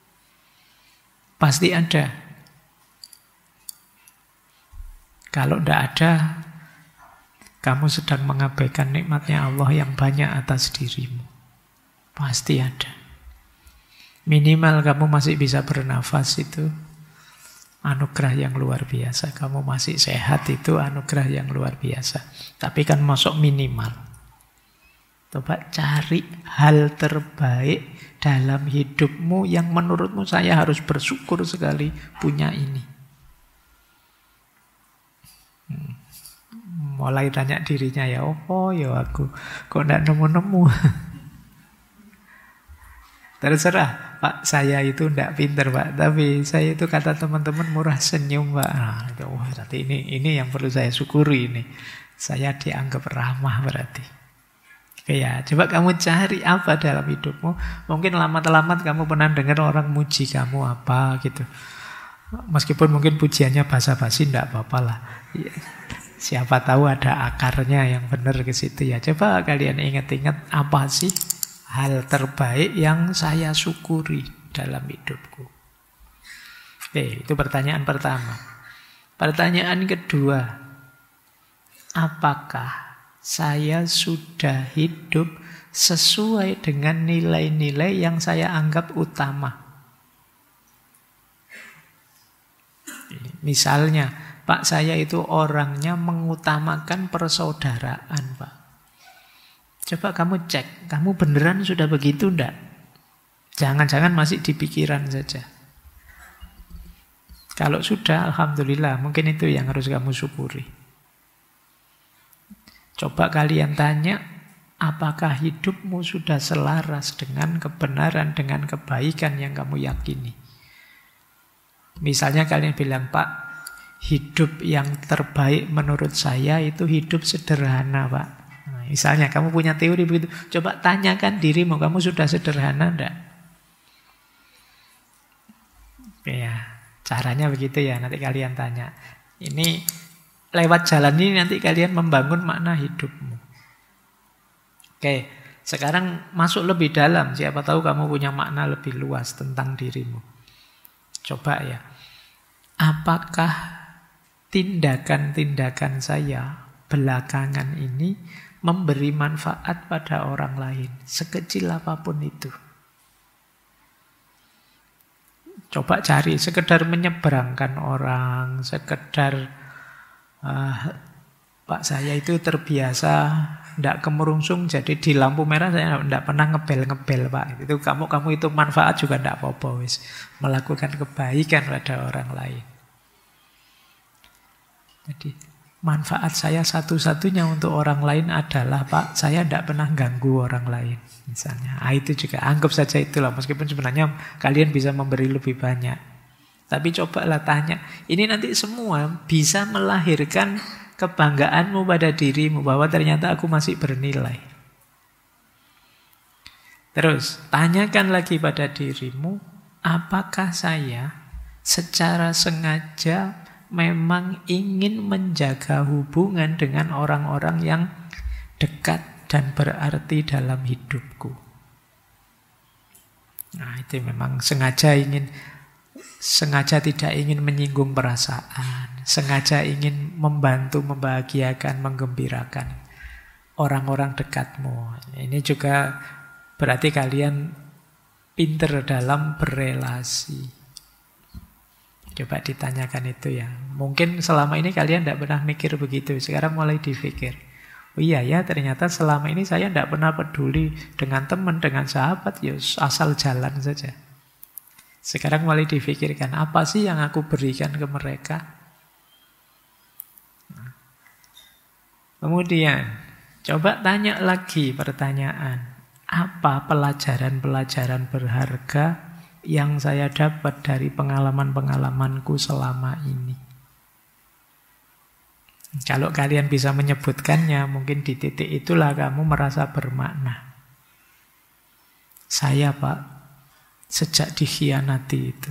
Pasti ada. Kalau tidak ada, kamu sedang mengabaikan nikmatnya Allah yang banyak atas dirimu. Pasti ada. Minimal kamu masih bisa bernafas, itu anugerah yang luar biasa. Kamu masih sehat, itu anugerah yang luar biasa. Tapi kan masuk minimal. Coba cari hal terbaik dalam hidupmu yang menurutmu saya harus bersyukur sekali punya ini. Mulai tanya dirinya ya, oh ya aku kok tidak nemu-nemu. Terserah, Pak, saya itu tidak pinter, Pak. Tapi saya itu kata teman-teman murah senyum, Pak. Nah, itu, wah, berarti ini yang perlu saya syukuri ini. Saya dianggap ramah berarti. Oke ya, coba kamu cari apa dalam hidupmu. Mungkin lama-lama kamu pernah dengar orang muji kamu apa gitu. Meskipun mungkin pujiannya basa-basi, tidak apa-apa lah. Ya, siapa tahu ada akarnya yang benar ke situ ya. Coba kalian ingat-ingat apa sih hal terbaik yang saya syukuri dalam hidupku. Oke, itu pertanyaan pertama. Pertanyaan kedua, apakah saya sudah hidup sesuai dengan nilai-nilai yang saya anggap utama? Misalnya, Pak, saya itu orangnya mengutamakan persaudaraan, Pak. Coba kamu cek, kamu beneran sudah begitu enggak? Jangan-jangan masih di pikiran saja. Kalau sudah, alhamdulillah, mungkin itu yang harus kamu syukuri. Coba kalian tanya, apakah hidupmu sudah selaras dengan kebenaran, dengan kebaikan yang kamu yakini? Misalnya kalian bilang, Pak, hidup yang terbaik menurut saya itu hidup sederhana, Pak. Nah, misalnya kamu punya teori begitu, coba tanyakan dirimu, kamu sudah sederhana enggak? Ya, caranya begitu ya, nanti kalian tanya. Ini lewat jalan ini nanti kalian membangun makna hidupmu. Oke, sekarang masuk lebih dalam. Siapa tahu kamu punya makna lebih luas tentang dirimu. Coba ya, apakah tindakan-tindakan saya belakangan ini memberi manfaat pada orang lain, sekecil apapun itu? Coba cari, sekedar menyeberangkan orang, sekedar Pak, saya itu terbiasa tidak kemerungsung, jadi di lampu merah saya tidak pernah ngebel-ngebel, Pak. Itu kamu itu manfaat juga tidak apa-apa, wis. Melakukan kebaikan pada orang lain. Jadi manfaat saya satu-satunya untuk orang lain adalah, Pak, saya tidak pernah ganggu orang lain, misalnya. Itu juga anggap saja itulah, meskipun sebenarnya kalian bisa memberi lebih banyak. Tapi cobalah tanya, ini nanti semua bisa melahirkan kebanggaanmu pada dirimu bahwa ternyata aku masih bernilai. Terus, tanyakan lagi pada dirimu, apakah saya secara sengaja memang ingin menjaga hubungan dengan orang-orang yang dekat dan berarti dalam hidupku? Nah, itu memang sengaja tidak ingin menyinggung perasaan, sengaja ingin membantu, membahagiakan, menggembirakan orang-orang dekatmu. Ini juga berarti kalian pinter dalam berelasi. Coba ditanyakan itu ya. Mungkin selama ini kalian tidak pernah mikir begitu, sekarang mulai dipikir. Oh iya ya, ternyata selama ini saya tidak pernah peduli dengan teman, dengan sahabat, ya asal jalan saja. Sekarang mulai difikirkan, apa sih yang aku berikan ke mereka? Kemudian, Coba tanya lagi pertanyaan. Apa pelajaran-pelajaran berharga yang saya dapat dari pengalaman-pengalamanku selama ini? Kalau kalian bisa menyebutkannya, mungkin di titik itulah kamu merasa bermakna. Saya, Pak, sejak dikhianati itu,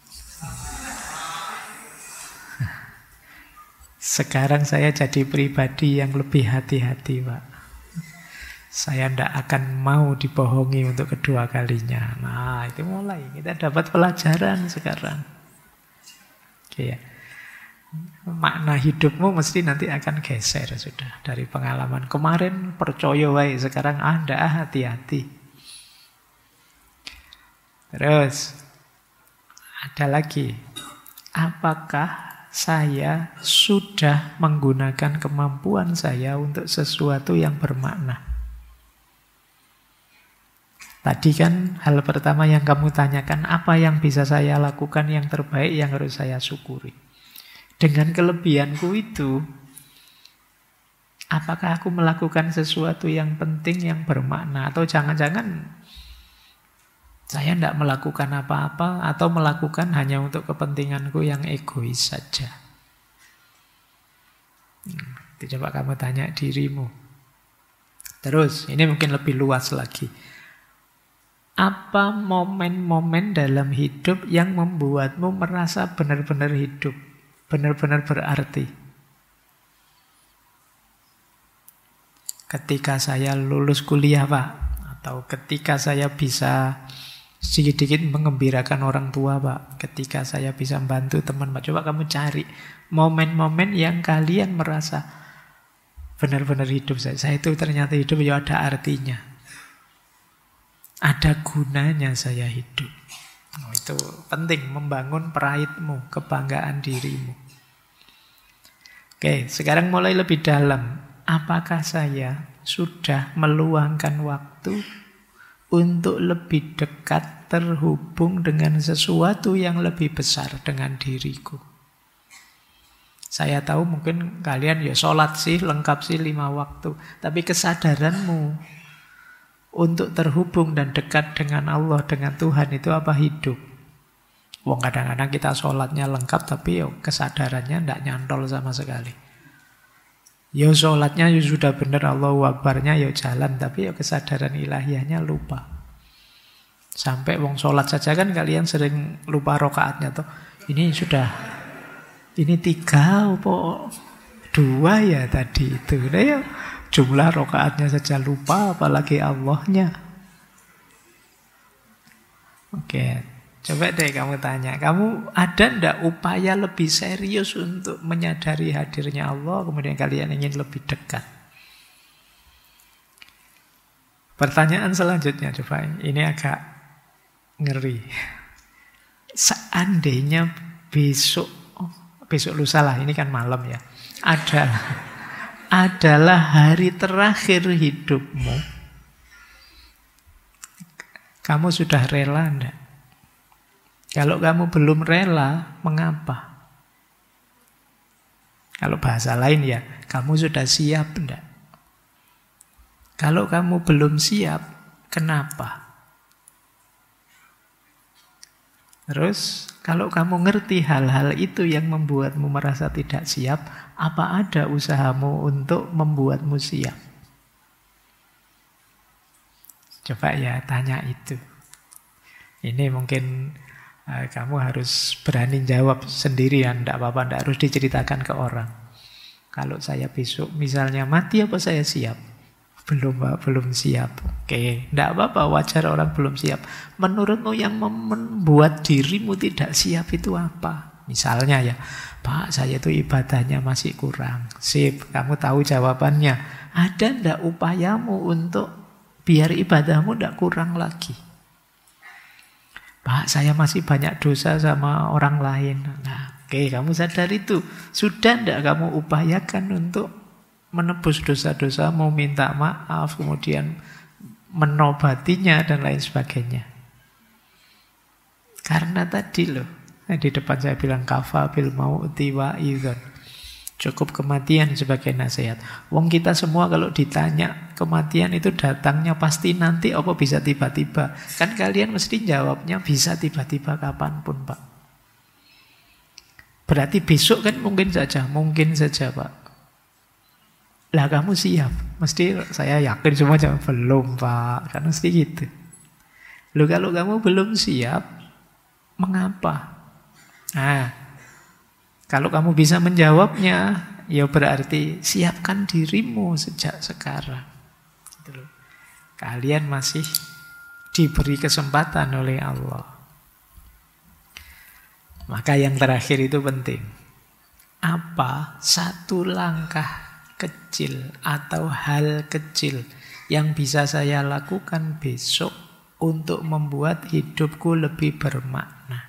sekarang saya jadi pribadi yang lebih hati-hati, Pak. Saya tidak akan mau dibohongi untuk kedua kalinya. Nah, itu mulai. Kita dapat pelajaran sekarang. Oke ya. Makna hidupmu mesti nanti akan geser sudah. Dari pengalaman kemarin percaya wae, sekarang Anda hati-hati. Terus ada lagi. Apakah saya sudah menggunakan kemampuan saya untuk sesuatu yang bermakna? Tadi kan hal pertama yang kamu tanyakan, apa yang bisa saya lakukan yang terbaik yang harus saya syukuri? Dengan kelebihanku itu, apakah aku melakukan sesuatu yang penting, yang bermakna? Atau jangan-jangan saya tidak melakukan apa-apa, atau melakukan hanya untuk kepentinganku yang egois saja? Itu coba kamu tanya dirimu. Terus, ini mungkin lebih luas lagi. Apa momen-momen dalam hidup yang membuatmu merasa benar-benar hidup? Benar-benar berarti. Ketika saya lulus kuliah, Pak, atau ketika saya bisa sedikit mengembirakan orang tua, Pak, ketika saya bisa membantu teman, Pak. Coba kamu cari momen-momen yang kalian merasa benar-benar hidup saya. Saya itu ternyata hidup, ya ada artinya. Ada gunanya saya hidup. Oh, itu penting, membangun praidmu, kebanggaan dirimu. Oke, sekarang mulai lebih dalam. Apakah saya sudah meluangkan waktu untuk lebih dekat terhubung dengan sesuatu yang lebih besar dengan diriku? Saya tahu mungkin kalian ya sholat sih, lengkap sih 5 waktu. Tapi kesadaranmu untuk terhubung dan dekat dengan Allah, dengan Tuhan, itu apa? Hidup. Wong kadang-kadang kita sholatnya lengkap, tapi yo kesadarannya tidak nyantol sama sekali. Yo sholatnya yo sudah benar, Allahu Akbarnya yo jalan, tapi yo kesadaran ilahiyahnya lupa. Sampai wong sholat saja kan kalian sering lupa rokaatnya tuh. Ini 3 apa 2 ya tadi itu. Nah, ya, jumlah rokaatnya saja lupa, apalagi Allahnya. Oke, coba deh kamu tanya. Kamu ada ndak upaya lebih serius untuk menyadari hadirnya Allah, kemudian kalian ingin lebih dekat? Pertanyaan selanjutnya, coba. Ini agak ngeri. Seandainya besok lusa lah, ini kan malam ya, adalah hari terakhir hidupmu, kamu sudah rela enggak? Kalau kamu belum rela, mengapa? Kalau bahasa lain ya, kamu sudah siap enggak? Kalau kamu belum siap, kenapa? Terus, kalau kamu ngerti hal-hal itu yang membuatmu merasa tidak siap, apa ada usahamu untuk membuatmu siap? Coba ya, tanya itu. Ini mungkin kamu harus berani jawab sendirian, tidak apa-apa, tidak harus diceritakan ke orang. Kalau saya besok misalnya mati, apa saya siap? Belum siap. Oke, tidak apa-apa, wajar orang belum siap. Menurutmu yang membuat dirimu tidak siap itu apa? Misalnya ya, Pak, saya itu ibadahnya masih kurang. Sip, kamu tahu jawabannya. Ada tidak upayamu untuk biar ibadahmu tidak kurang lagi? Pak, saya masih banyak dosa sama orang lain. Nah, oke, kamu sadar itu. Sudah tidak kamu upayakan untuk menebus dosa-dosa, mau minta maaf, kemudian menobatinya dan lain sebagainya? Karena tadi loh, di depan saya bilang kafa bil mauti wa idzon. Cukup kematian sebagai nasihat. Wong kita semua kalau ditanya kematian itu datangnya pasti nanti apa bisa tiba-tiba. Kan kalian mesti jawabnya bisa tiba-tiba kapanpun, Pak. Berarti besok kan mungkin saja Pak. Lah kamu siap? Mesti saya yakin semua jawab belum, Pak. Kan mesti gitu. Loh kalau kamu belum siap, mengapa? Nah, kalau kamu bisa menjawabnya, ya berarti siapkan dirimu sejak sekarang. Kalian masih diberi kesempatan oleh Allah. Maka yang terakhir itu penting. Apa satu langkah kecil atau hal kecil yang bisa saya lakukan besok untuk membuat hidupku lebih bermakna?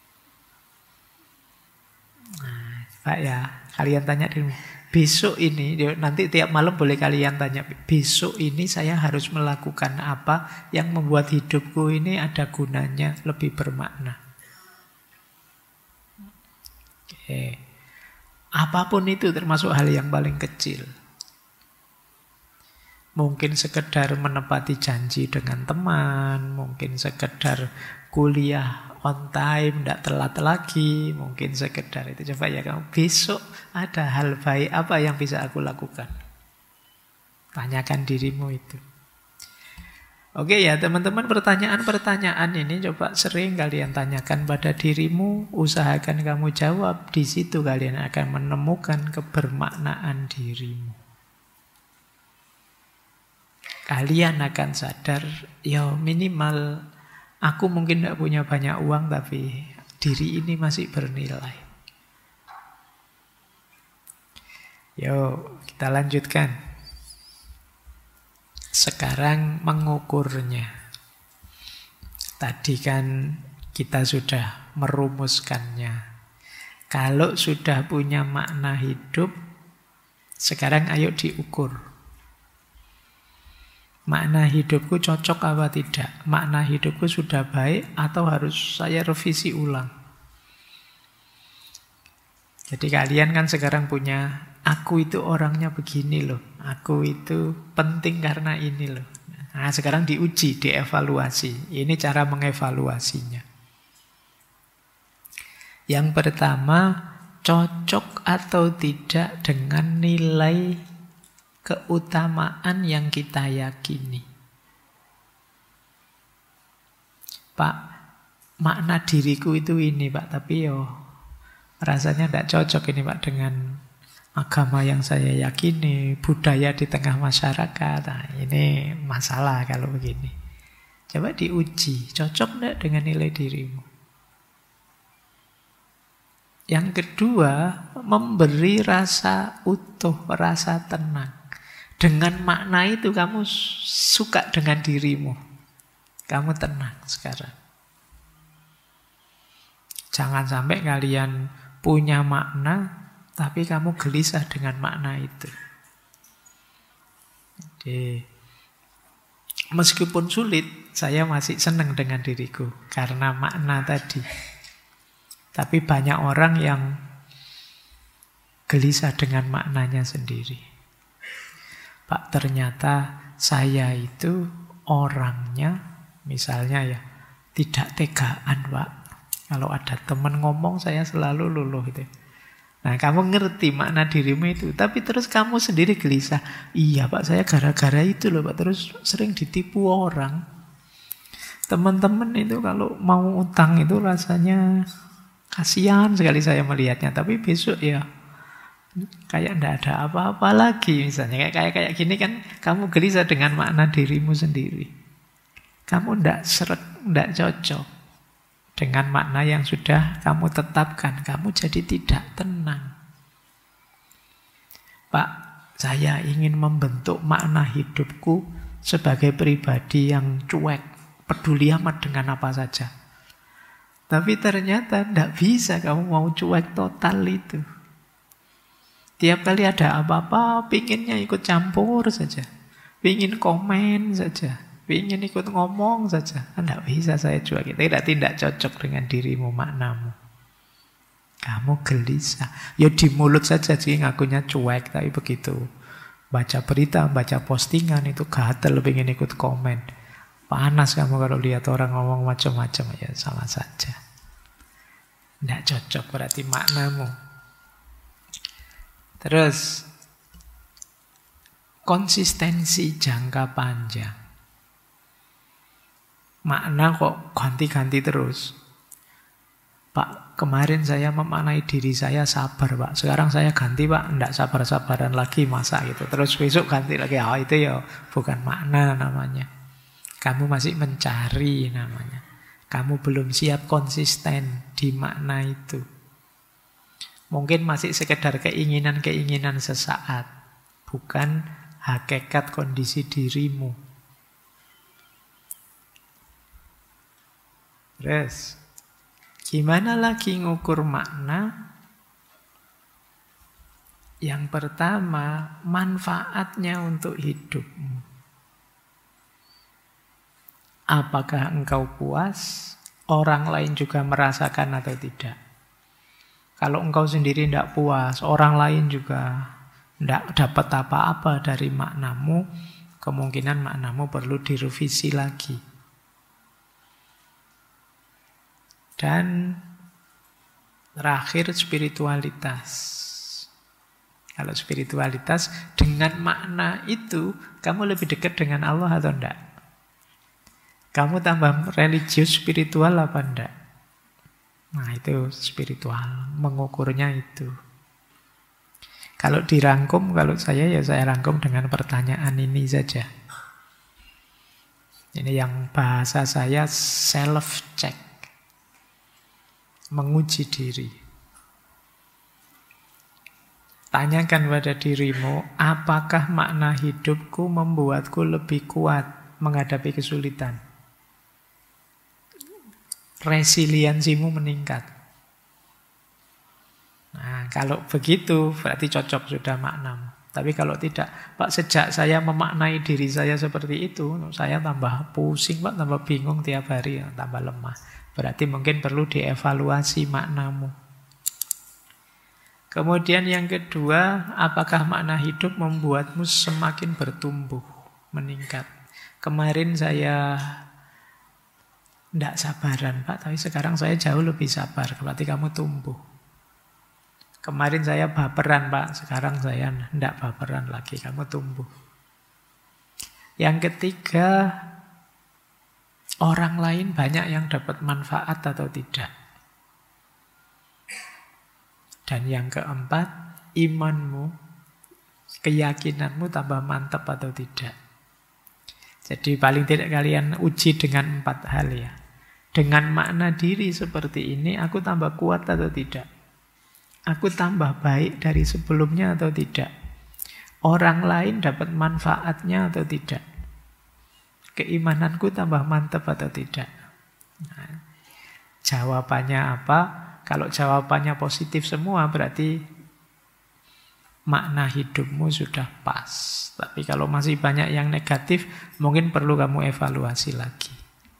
Nah, Pak ya, kalian tanya dulu. Besok ini, nanti tiap malam boleh kalian tanya. Besok ini saya harus melakukan apa yang membuat hidupku ini ada gunanya, lebih bermakna. Oke. Apapun itu termasuk hal yang paling kecil. Mungkin sekedar menepati janji dengan teman, mungkin sekedar kuliah on time, tidak telat lagi, mungkin sekedar itu. Coba ya kamu, besok ada hal baik apa yang bisa aku lakukan? Tanyakan dirimu itu. Oke ya teman-teman, pertanyaan-pertanyaan ini coba sering kalian tanyakan pada dirimu, usahakan kamu jawab. Di situ kalian akan menemukan kebermaknaan dirimu. Kalian akan sadar, ya minimal aku mungkin tidak punya banyak uang, tapi diri ini masih bernilai. Yuk kita lanjutkan. Sekarang mengukurnya. Tadi kan kita sudah merumuskannya. Kalau sudah punya makna hidup, sekarang ayo diukur. Makna hidupku cocok apa tidak? Makna hidupku sudah baik atau harus saya revisi ulang? Jadi kalian kan sekarang punya, aku itu orangnya begini loh. Aku itu penting karena ini loh. Nah sekarang diuji, dievaluasi. Ini cara mengevaluasinya. Yang pertama, cocok atau tidak dengan nilai keutamaan yang kita yakini. Pak, makna diriku itu ini Pak, tapi rasanya tidak cocok ini Pak dengan agama yang saya yakini, budaya di tengah masyarakat. Nah, ini masalah kalau begini. Coba diuji, cocok tidak dengan nilai dirimu? Yang kedua, memberi rasa utuh, rasa tenang. Dengan makna itu kamu suka dengan dirimu. Kamu tenang sekarang. Jangan sampai kalian punya makna, tapi kamu gelisah dengan makna itu. Jadi, meskipun sulit, saya masih senang dengan diriku karena makna tadi. Tapi banyak orang yang gelisah dengan maknanya sendiri. Pak, ternyata saya itu orangnya, misalnya ya, tidak tegaan, Pak. Kalau ada teman ngomong, saya selalu luluh gitu. Nah, kamu ngerti makna dirimu itu, tapi terus kamu sendiri gelisah. Iya Pak, saya gara-gara itu loh Pak, terus sering ditipu orang. Teman-teman itu kalau mau utang itu rasanya kasihan sekali saya melihatnya. Tapi besok ya kayak ndak ada apa-apa lagi misalnya. Kayak gini kan kamu gelisah dengan makna dirimu sendiri. Kamu ndak seret, ndak cocok dengan makna yang sudah kamu tetapkan. Kamu jadi tidak tenang. Pak, saya ingin membentuk makna hidupku sebagai pribadi yang cuek, peduli amat dengan apa saja. Tapi ternyata tidak bisa kamu mau cuek total itu. Tiap kali ada apa-apa, pinginnya ikut campur saja. Pingin komen saja. Ingin ikut ngomong saja. Tidak bisa saya cuek. Tidak cocok dengan dirimu, maknamu. Kamu gelisah. Ya di mulut saja sih ngakunya cuek, tapi begitu baca berita, baca postingan itu gatel pengen ikut komen. Panas kamu kalau lihat orang ngomong macam-macam, ya sama saja. Tidak cocok berarti maknamu. Terus konsistensi jangka panjang. Makna kok ganti-ganti terus. Pak, kemarin saya memaknai diri saya sabar, Pak. Sekarang saya ganti, Pak. Tidak sabar-sabaran lagi masa gitu. Terus besok ganti lagi. Oh, itu ya bukan makna namanya. Kamu masih mencari namanya. Kamu belum siap konsisten di makna itu. Mungkin masih sekedar keinginan-keinginan sesaat. Bukan hakikat kondisi dirimu. Terus, gimana lagi ngukur makna? Yang pertama, manfaatnya untuk hidupmu. Apakah engkau puas? Orang lain juga merasakan atau tidak? Kalau engkau sendiri tidak puas, orang lain juga tidak dapat apa-apa dari maknamu, kemungkinan maknamu perlu direvisi lagi. Dan terakhir spiritualitas. Kalau spiritualitas dengan makna itu, kamu lebih dekat dengan Allah atau tidak? Kamu tambah religius spiritual apa enggak? Nah itu spiritual, mengukurnya itu. Kalau dirangkum, kalau saya rangkum dengan pertanyaan ini saja. Ini yang bahasa saya self-check. Menguji diri. Tanyakan pada dirimu, apakah makna hidupku membuatku lebih kuat menghadapi kesulitan? Resiliensimu meningkat. Nah, kalau begitu berarti cocok sudah maknamu. Tapi kalau tidak, Pak, sejak saya memaknai diri saya seperti itu, saya tambah pusing, Pak, tambah bingung tiap hari, tambah lemah. Berarti mungkin perlu dievaluasi maknamu. Kemudian yang kedua, apakah makna hidup membuatmu semakin bertumbuh, meningkat? Kemarin saya tidak sabaran, Pak, tapi sekarang saya jauh lebih sabar. Berarti kamu tumbuh. Kemarin saya baperan, Pak, sekarang saya tidak baperan lagi. Kamu tumbuh. Yang ketiga, orang lain banyak yang dapat manfaat atau tidak. Dan yang keempat, imanmu, keyakinanmu tambah mantap atau tidak. Jadi paling tidak kalian uji dengan 4 hal ya. Dengan makna diri seperti ini, aku tambah kuat atau tidak? Aku tambah baik dari sebelumnya atau tidak? Orang lain dapat manfaatnya atau tidak? Keimananku tambah mantap atau tidak? Nah, jawabannya apa? Kalau jawabannya positif semua, berarti makna hidupmu sudah pas. Tapi kalau masih banyak yang negatif, mungkin perlu kamu evaluasi lagi.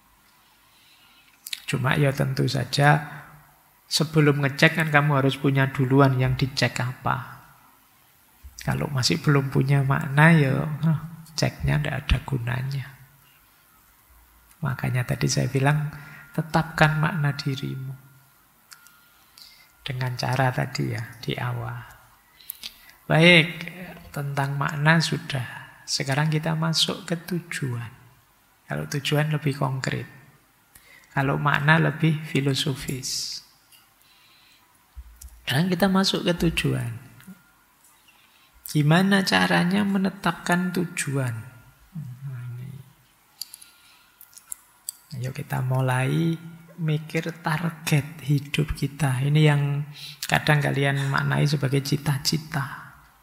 Cuma ya tentu saja, sebelum ngecek kan kamu harus punya duluan yang dicek apa. Kalau masih belum punya makna, ya ceknya tidak ada gunanya. Makanya tadi saya bilang, tetapkan makna dirimu. Dengan cara tadi ya, di awal. Baik, tentang makna sudah. Sekarang kita masuk ke tujuan. Kalau tujuan lebih konkret. Kalau makna lebih filosofis. Sekarang kita masuk ke tujuan. Gimana caranya menetapkan tujuan? Ayo kita mulai mikir target hidup kita. Ini yang kadang kalian maknai sebagai cita-cita.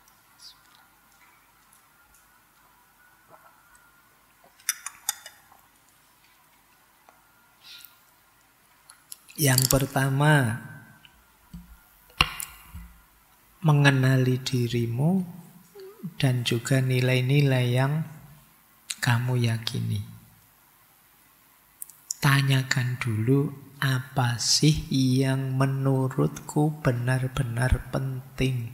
Yang pertama, mengenali dirimu dan juga nilai-nilai yang kamu yakini. Tanyakan dulu, apa sih yang menurutku benar-benar penting?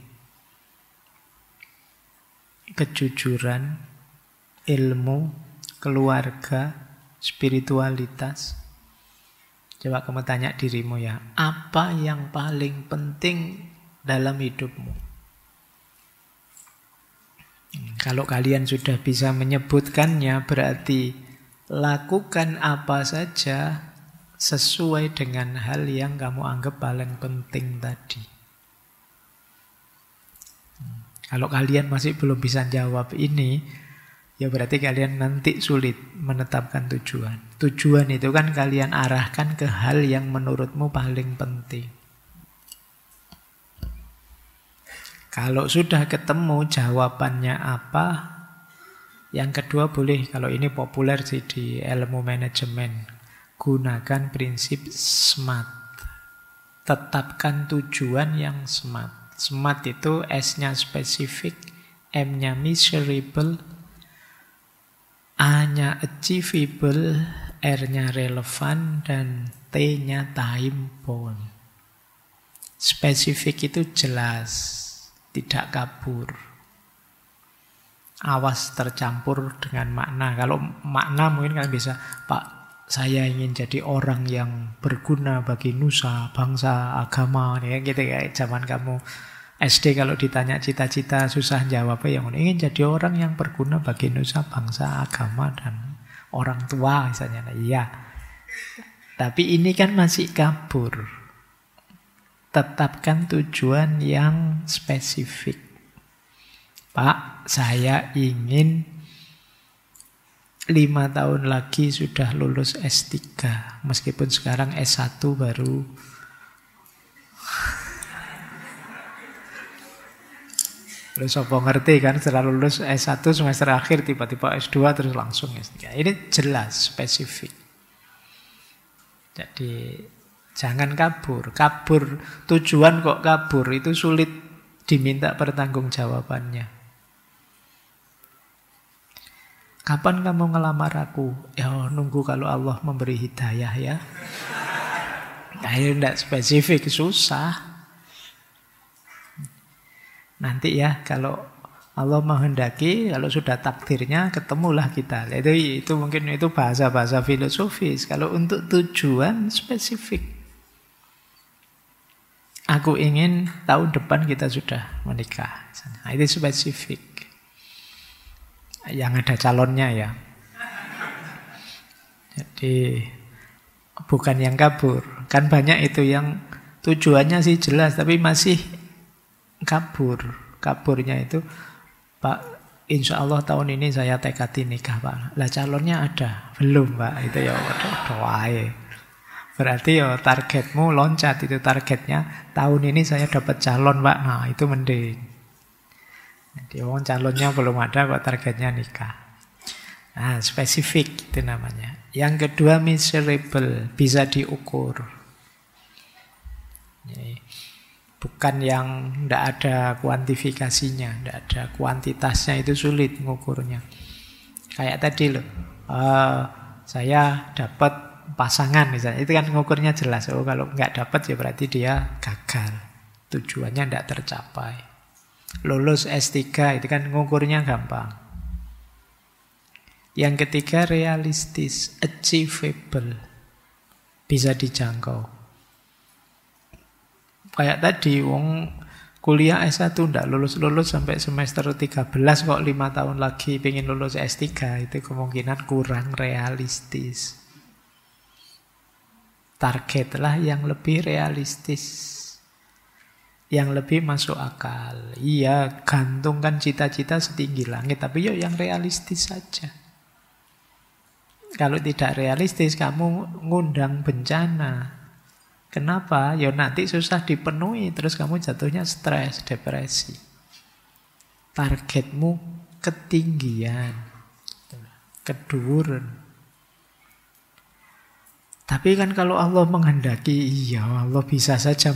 Kejujuran, ilmu, keluarga, spiritualitas. Coba kamu tanya dirimu ya, apa yang paling penting dalam hidupmu? Kalau kalian sudah bisa menyebutkannya, berarti lakukan apa saja sesuai dengan hal yang kamu anggap paling penting tadi. Kalau kalian masih belum bisa jawab ini, ya berarti kalian nanti sulit menetapkan tujuan. Tujuan itu kan kalian arahkan ke hal yang menurutmu paling penting. Kalau sudah ketemu jawabannya apa, yang kedua boleh, kalau ini populer sih di ilmu manajemen, gunakan prinsip SMART. Tetapkan tujuan yang SMART. SMART itu S-nya spesifik, M-nya measurable, A-nya achievable, R-nya relevan, dan T-nya time bound. Spesifik itu jelas, tidak kabur. Awas tercampur dengan makna. Kalau makna mungkin kan bisa, Pak, saya ingin jadi orang yang berguna bagi nusa, bangsa, agama, ya gitu kayak zaman kamu SD kalau ditanya cita-cita susah jawabnya yang ingin jadi orang yang berguna bagi nusa, bangsa, agama dan orang tua misalnya. Nah, iya. Tapi ini kan masih kabur. Tetapkan tujuan yang spesifik. Pak, saya ingin 5 tahun lagi sudah lulus S3. Meskipun sekarang S1 baru. Terus apa ngerti kan setelah lulus S1 semester akhir tiba-tiba S2 terus langsung S3. Ini jelas, spesifik. Jadi jangan kabur. Kabur, tujuan kok kabur, itu sulit diminta pertanggungjawabannya. Kapan kamu ngelamar aku? Ya nunggu kalau Allah memberi hidayah ya. Nah, ini tidak spesifik, susah. Nanti ya kalau Allah menghendaki, kalau sudah takdirnya ketemulah kita. Itu mungkin itu bahasa-bahasa filosofis. Kalau untuk tujuan spesifik. Aku ingin tahun depan kita sudah menikah. Nah, itu spesifik. Yang ada calonnya ya. Jadi bukan yang kabur. Kan banyak itu yang tujuannya sih jelas tapi masih kabur. Kaburnya itu, Pak, insya Allah tahun ini saya tekadi nikah, Pak. Lah calonnya ada? Belum, Pak. Itu ya doa. Berarti ya targetmu loncat, itu targetnya. Tahun ini saya dapat calon, Pak. Nah, itu mending. Jadi calonnya belum ada kok targetnya nikah. Nah, spesifik itu namanya. Yang kedua measurable, bisa diukur. Jadi, bukan yang tidak ada kuantifikasinya, tidak ada kuantitasnya, itu sulit mengukurnya. Kayak tadi loh, saya dapat pasangan misalnya, itu kan mengukurnya jelas. Oh, kalau nggak dapat ya berarti dia gagal, tujuannya tidak tercapai. Lulus S3 itu kan ngukurnya gampang. Yang ketiga realistis, achievable, bisa dijangkau. Kayak tadi, wong kuliah S1 ndak lulus-lulus sampai semester 13 kok 5 tahun lagi pengen lulus S3, itu kemungkinan kurang realistis. Targetlah yang lebih realistis, yang lebih masuk akal. Iya, gantungkan cita-cita setinggi langit, tapi yuk yang realistis saja. Kalau tidak realistis, kamu ngundang bencana. Kenapa? Ya nanti susah dipenuhi, terus kamu jatuhnya stres, depresi. Targetmu ketinggian, keduren. Tapi kan kalau Allah menghendaki, iya Allah bisa saja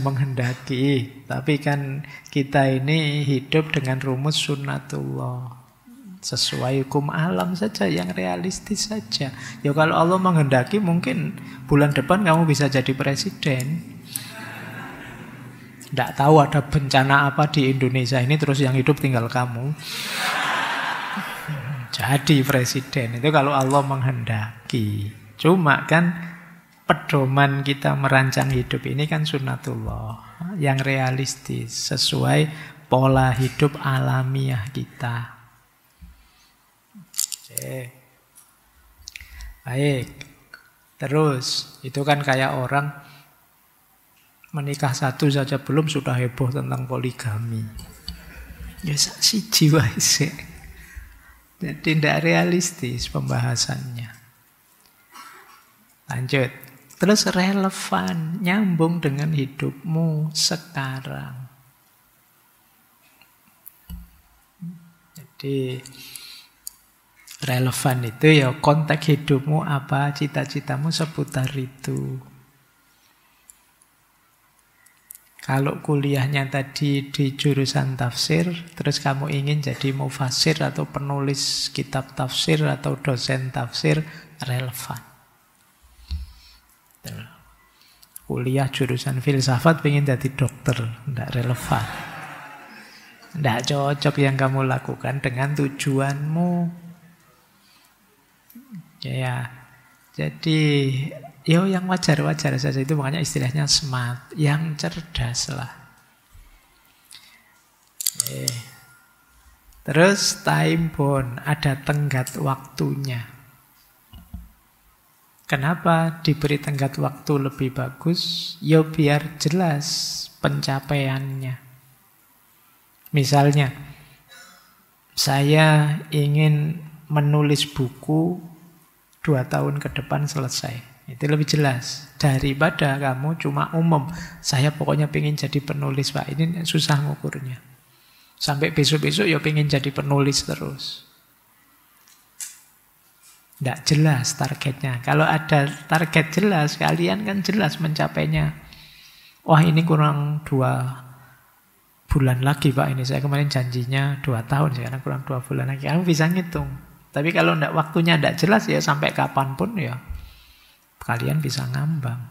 menghendaki. Tapi kan kita ini hidup dengan rumus sunnatullah. Sesuai hukum alam saja, yang realistis saja. Ya kalau Allah menghendaki mungkin bulan depan kamu bisa jadi presiden. Tidak tahu ada bencana apa di Indonesia ini, terus yang hidup tinggal kamu. Jadi presiden itu kalau Allah menghendaki. Cuma kan pedoman kita merancang hidup ini kan sunnatullah, yang realistis, sesuai pola hidup alamiah kita. Oke. Baik. Terus itu kan kayak orang menikah satu saja belum sudah heboh tentang poligami. Ya siji wae sik. Jadi tidak realistis pembahasannya. Lanjut. Terus relevan, nyambung dengan hidupmu sekarang. Jadi relevan itu ya konteks hidupmu apa, cita-citamu seputar itu. Kalau kuliahnya tadi di jurusan tafsir, terus kamu ingin jadi mufasir atau penulis kitab tafsir atau dosen tafsir, relevan. Kuliah jurusan filsafat pengen jadi dokter, tidak relevan. Tidak cocok yang kamu lakukan dengan tujuanmu. Ya, jadi yang wajar-wajar saja itu, makanya istilahnya smart, yang cerdas lah. Terus time bound, ada tenggat waktunya. Kenapa diberi tenggat waktu lebih bagus? Ya biar jelas pencapaiannya. Misalnya, saya ingin menulis buku 2 tahun ke depan selesai. Itu lebih jelas daripada kamu cuma umum. Saya pokoknya pengen jadi penulis, Pak. Ini susah ngukurnya. Sampai besok-besok ya pengen jadi penulis terus. Tidak jelas targetnya. Kalau ada target jelas, kalian kan jelas mencapainya. Wah, ini kurang 2 bulan lagi, Pak. Ini saya kemarin janjinya 2 tahun, sekarang kurang 2 bulan lagi. Kamu bisa ngitung. Tapi kalau waktunya tidak jelas, ya sampai kapanpun ya kalian bisa ngambang.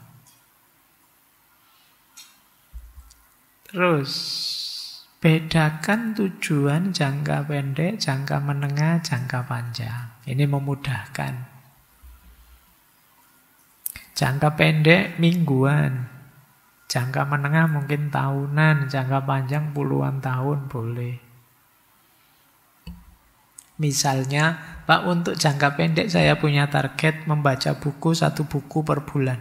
Terus, bedakan tujuan jangka pendek, jangka menengah, jangka panjang. Ini memudahkan. Jangka pendek mingguan, jangka menengah mungkin tahunan, jangka panjang puluhan tahun boleh. Misalnya, Pak, untuk jangka pendek saya punya target membaca buku 1 buku per bulan.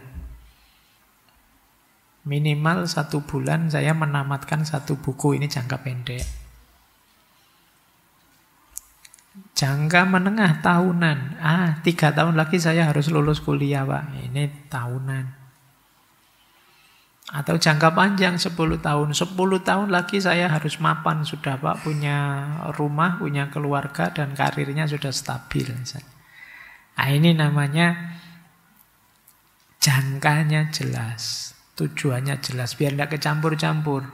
Minimal 1 bulan saya menamatkan 1 buku, ini jangka pendek. Jangka menengah tahunan. 3 tahun lagi saya harus lulus kuliah, Pak. Ini tahunan. Atau jangka panjang 10 tahun. 10 tahun lagi saya harus mapan sudah, Pak, punya rumah, punya keluarga, dan karirnya sudah stabil. Ini namanya jangkanya jelas, tujuannya jelas, biar tidak kecampur-campur.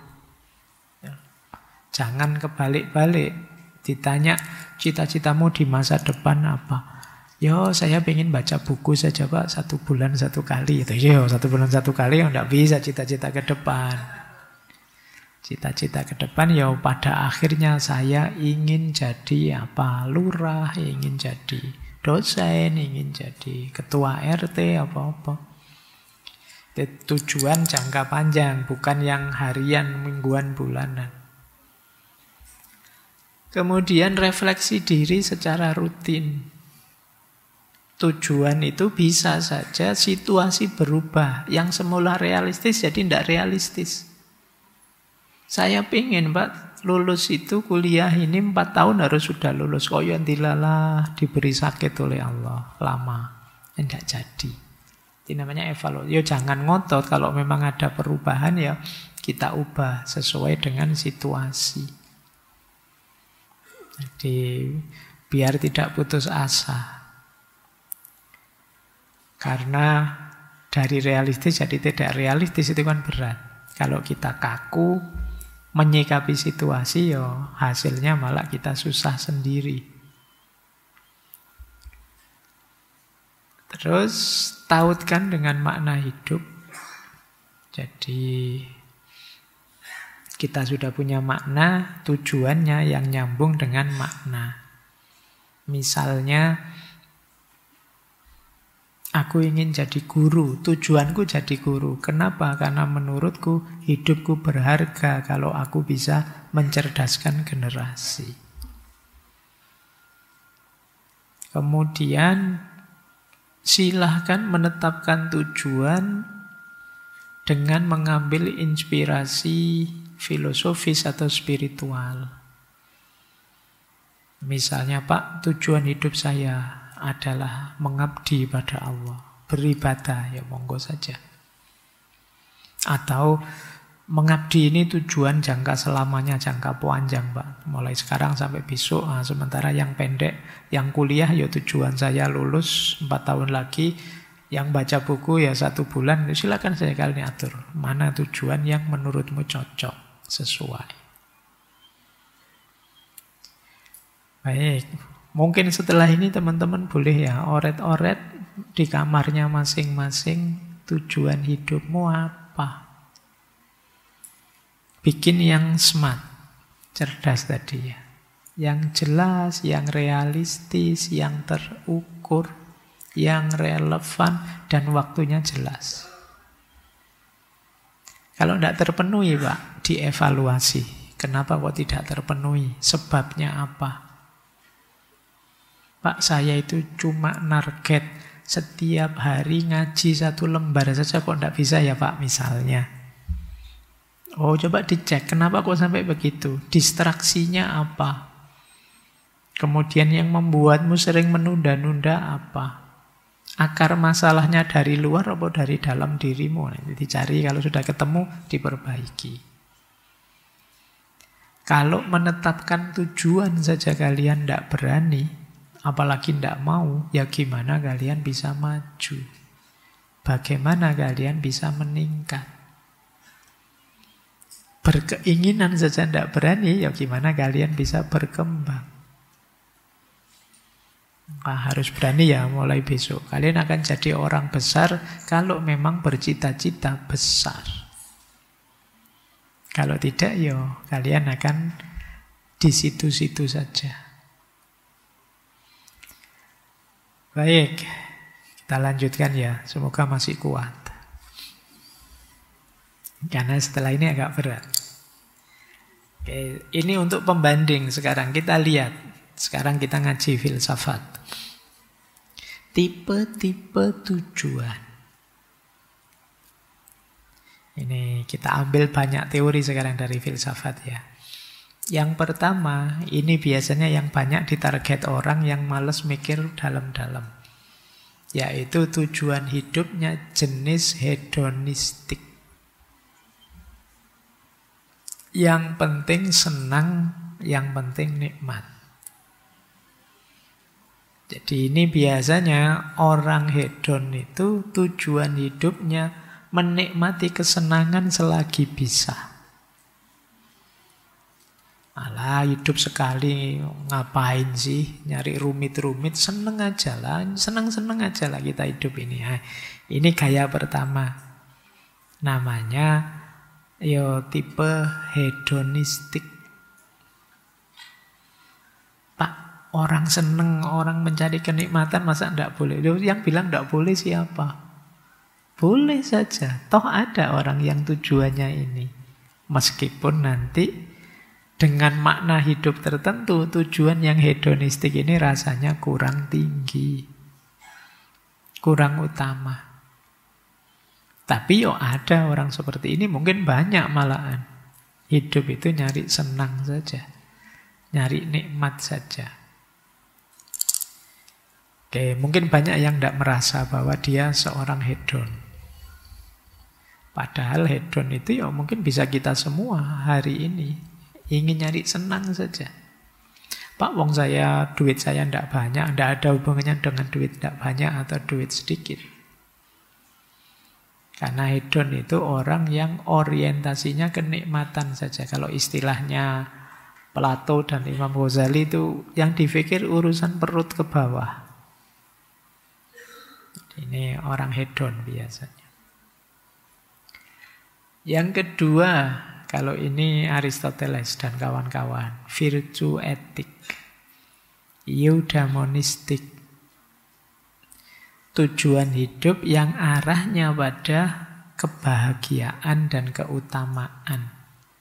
Jangan kebalik-balik. Ditanya cita-citamu di masa depan apa? Saya pengen baca buku saja, Pak, 1 bulan 1 kali. 1 bulan 1 kali, tidak bisa cita-cita ke depan. Cita-cita ke depan, pada akhirnya saya ingin jadi apa? Lurah, ingin jadi dosen, ingin jadi ketua RT, apa-apa. Tujuan jangka panjang, bukan yang harian, mingguan, bulanan. Kemudian refleksi diri secara rutin. Tujuan itu bisa saja situasi berubah. Yang semula realistis jadi tidak realistis. Saya pengen, Pak, lulus itu kuliah ini 4 tahun harus sudah lulus. Koyon dilalah, diberi sakit oleh Allah lama. Tidak jadi. Ini namanya evaluasi. Jangan ngotot, kalau memang ada perubahan ya kita ubah sesuai dengan situasi. Jadi biar tidak putus asa. Karena dari realistis jadi tidak realistis itu kan berat. Kalau kita kaku menyikapi situasi, hasilnya malah kita susah sendiri. Terus tautkan dengan makna hidup. Jadi kita sudah punya makna, tujuannya yang nyambung dengan makna. Misalnya, aku ingin jadi guru, tujuanku jadi guru. Kenapa? Karena menurutku hidupku berharga kalau aku bisa mencerdaskan generasi. Kemudian silahkan menetapkan tujuan dengan mengambil inspirasi filosofis atau spiritual. Misalnya, Pak, tujuan hidup saya adalah mengabdi pada Allah, beribadah, ya monggo saja. Atau mengabdi ini tujuan jangka selamanya, jangka panjang, Pak. Mulai sekarang sampai besok. Nah, sementara yang pendek, yang kuliah, ya tujuan saya lulus 4 tahun lagi. Yang baca buku ya 1 bulan. Silakan saya kalian atur. Mana tujuan yang menurutmu cocok, sesuai. Baik. Mungkin setelah ini teman-teman boleh ya oret-oret di kamarnya masing-masing tujuan hidupmu apa. Bikin yang smart, cerdas tadi ya. Yang jelas, yang realistis, yang terukur, yang relevan, dan waktunya jelas. Kalau tidak terpenuhi, Pak, dievaluasi. Kenapa kok tidak terpenuhi? Sebabnya apa? Pak, saya itu cuma target setiap hari ngaji 1 lembar saja, kok tidak bisa ya Pak, misalnya. Oh, coba dicek, kenapa kok sampai begitu? Distraksinya apa? Kemudian yang membuatmu sering menunda-nunda apa? Akar masalahnya dari luar atau dari dalam dirimu? Nanti dicari, kalau sudah ketemu, diperbaiki. Kalau menetapkan tujuan saja kalian tidak berani, apalagi tidak mau, ya gimana kalian bisa maju? Bagaimana kalian bisa meningkat? Berkeinginan saja tidak berani, ya gimana kalian bisa berkembang? Harus berani ya mulai besok. Kalian akan jadi orang besar kalau memang bercita-cita besar. Kalau tidak, ya kalian akan di situ-situ saja. Baik, kita lanjutkan ya. Semoga masih kuat. Karena setelah ini agak berat. Oke, ini untuk pembanding sekarang. Kita lihat. Sekarang kita ngaji filsafat. Tipe-tipe tujuan. Ini kita ambil banyak teori sekarang dari filsafat ya. Yang pertama, ini biasanya yang banyak ditarget orang yang males mikir dalam-dalam. Yaitu tujuan hidupnya jenis hedonistik. Yang penting senang, yang penting nikmat. Jadi ini biasanya orang hedon itu tujuan hidupnya menikmati kesenangan selagi bisa. Alah, hidup sekali, ngapain sih nyari rumit-rumit, seneng aja lah, seneng-seneng aja lah kita hidup ini. Nah, ini gaya pertama. Namanya tipe hedonistik. Pak, orang seneng, orang mencari kenikmatan, masa enggak boleh? Yang bilang enggak boleh siapa? Boleh saja, toh ada orang yang tujuannya ini. Meskipun nanti dengan makna hidup tertentu, tujuan yang hedonistik ini rasanya kurang tinggi, kurang utama. Tapi ada orang seperti ini, mungkin banyak malahan. Hidup itu nyari senang saja, nyari nikmat saja. Oke, mungkin banyak yang tidak merasa bahwa dia seorang hedon. Padahal hedon itu mungkin bisa kita semua hari ini. Ingin nyari senang saja. Pak, wong duit saya tidak banyak, tidak ada hubungannya dengan duit tidak banyak atau duit sedikit. Karena hedon itu orang yang orientasinya kenikmatan saja. Kalau istilahnya Plato dan Imam Ghazali itu yang dipikir urusan perut ke bawah. Ini orang hedon biasanya. Yang kedua, kalau ini Aristoteles dan kawan-kawan, virtue etik, eudaimonistik, tujuan hidup yang arahnya pada kebahagiaan dan keutamaan.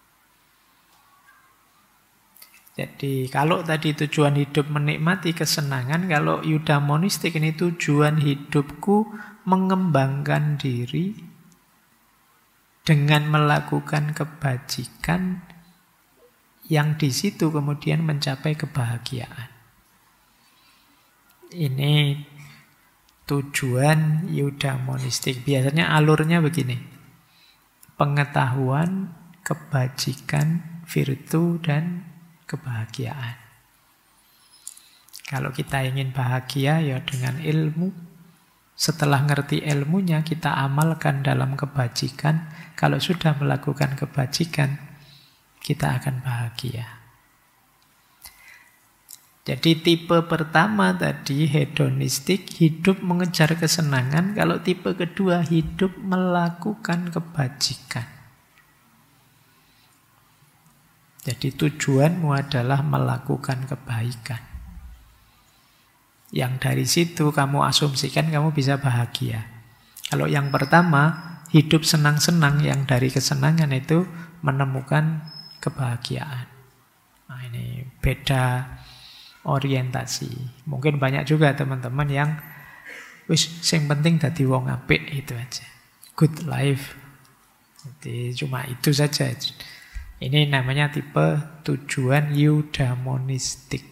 Jadi kalau tadi tujuan hidup menikmati kesenangan, kalau eudaimonistik ini tujuan hidupku mengembangkan diri dengan melakukan kebajikan yang di situ kemudian mencapai kebahagiaan. Ini tujuan eudaimonistik. Biasanya alurnya begini. Pengetahuan, kebajikan, virtu, dan kebahagiaan. Kalau kita ingin bahagia ya dengan ilmu. Setelah ngerti ilmunya kita amalkan dalam kebajikan. Kalau sudah melakukan kebajikan, kita akan bahagia. Jadi tipe pertama tadi hedonistik, hidup mengejar kesenangan. Kalau tipe kedua hidup melakukan kebajikan. Jadi tujuanmu adalah melakukan kebaikan. Yang dari situ kamu asumsikan kamu bisa bahagia. Kalau yang pertama, hidup senang-senang, yang dari kesenangan itu menemukan kebahagiaan. Nah, ini beda orientasi. Mungkin banyak juga teman-teman yang sing penting dadi wong apik, itu aja. Good life. Jadi cuma itu saja. Ini namanya tipe tujuan eudaimonistik.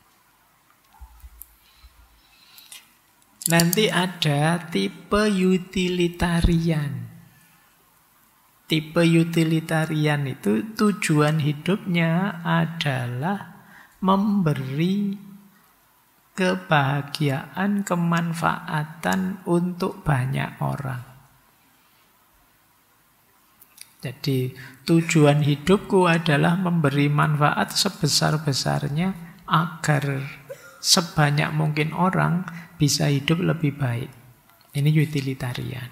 Nanti ada tipe utilitarian. Tipe utilitarian itu tujuan hidupnya adalah memberi kebahagiaan, kemanfaatan untuk banyak orang. Jadi tujuan hidupku adalah memberi manfaat sebesar-besarnya agar sebanyak mungkin orang bisa hidup lebih baik. Ini utilitarian.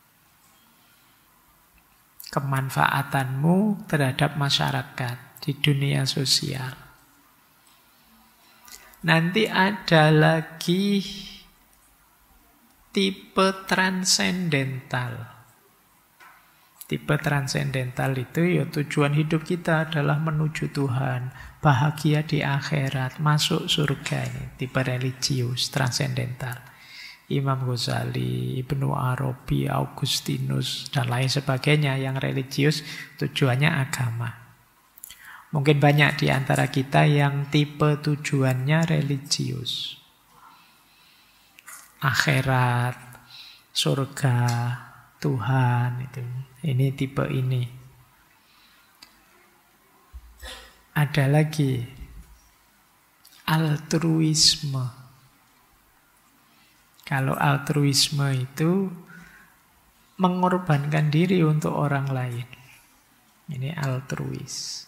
Kemanfaatanmu terhadap masyarakat di dunia sosial. Nanti ada lagi tipe transendental. Tipe transendental itu ya tujuan hidup kita adalah menuju Tuhan, bahagia di akhirat, masuk surga. Ini tipe religius, transendental. Imam Ghazali, Ibnu Arabi, Augustinus, dan lain sebagainya yang religius tujuannya agama. Mungkin banyak di antara kita yang tipe tujuannya religius. Akhirat, surga, Tuhan, itu. Ini tipe ini. Ada lagi altruisme. Kalau altruisme itu mengorbankan diri untuk orang lain. Ini altruis.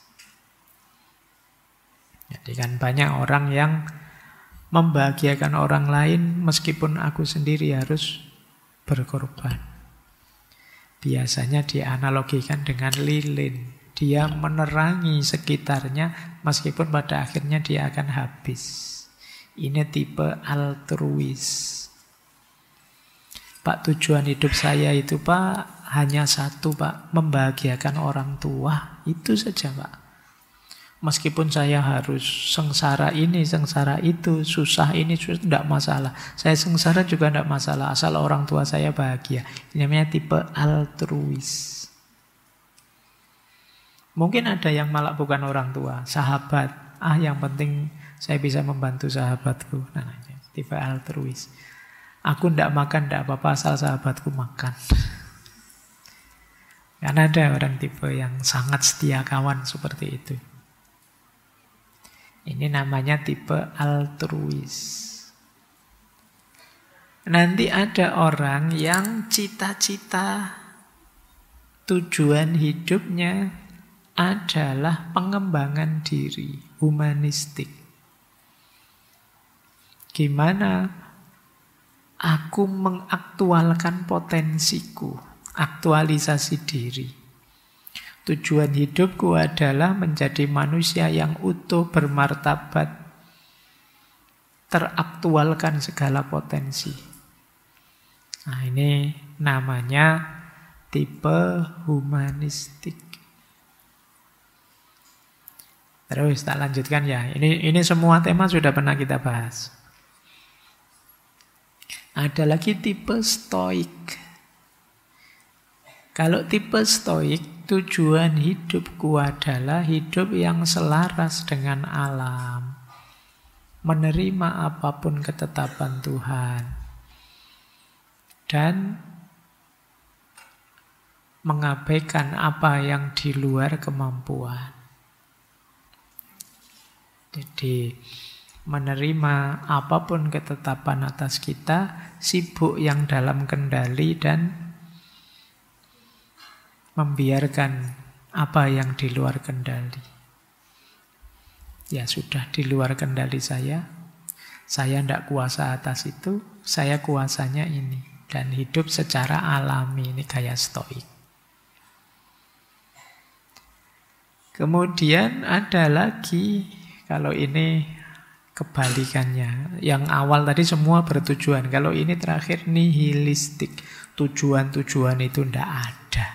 Jadi kan banyak orang yang membahagiakan orang lain meskipun aku sendiri harus berkorban. Biasanya dianalogikan dengan lilin. Dia menerangi sekitarnya meskipun pada akhirnya dia akan habis. Ini tipe altruis. Pak, tujuan hidup saya itu Pak hanya satu Pak, membahagiakan orang tua. Itu saja Pak. Meskipun saya harus sengsara ini, sengsara itu, susah ini, susah, tidak masalah. Saya sengsara juga tidak masalah, asal orang tua saya bahagia. Ini namanya tipe altruis. Mungkin ada yang malah bukan orang tua, sahabat. Yang penting saya bisa membantu sahabatku. Nah, tipe altruis. Aku tidak makan, tidak apa-apa, asal sahabatku makan. Karena ada orang tipe yang sangat setia kawan seperti itu. Ini namanya tipe altruis. Nanti ada orang yang cita-cita tujuan hidupnya adalah pengembangan diri, humanistik. Gimana Aku mengaktualkan potensiku, aktualisasi diri. Tujuan hidupku adalah menjadi manusia yang utuh, bermartabat, teraktualkan segala potensi. Nah, ini namanya tipe humanistik. Terus tak lanjutkan ya. Ini semua tema sudah pernah kita bahas. Ada lagi tipe stoik. Kalau tipe stoik, tujuan hidupku adalah hidup yang selaras dengan alam. Menerima apapun ketetapan Tuhan. Dan mengabaikan apa yang di luar kemampuan. Jadi menerima apapun ketetapan atas kita, sibuk yang dalam kendali dan membiarkan apa yang di luar kendali. Ya sudah, di luar kendali saya tidak kuasa atas itu, saya kuasanya ini. Dan hidup secara alami, ini gaya stoik. Kemudian ada lagi, kalau ini kebalikannya. Yang awal tadi semua bertujuan. Kalau ini terakhir nihilistik. Tujuan-tujuan itu tidak ada.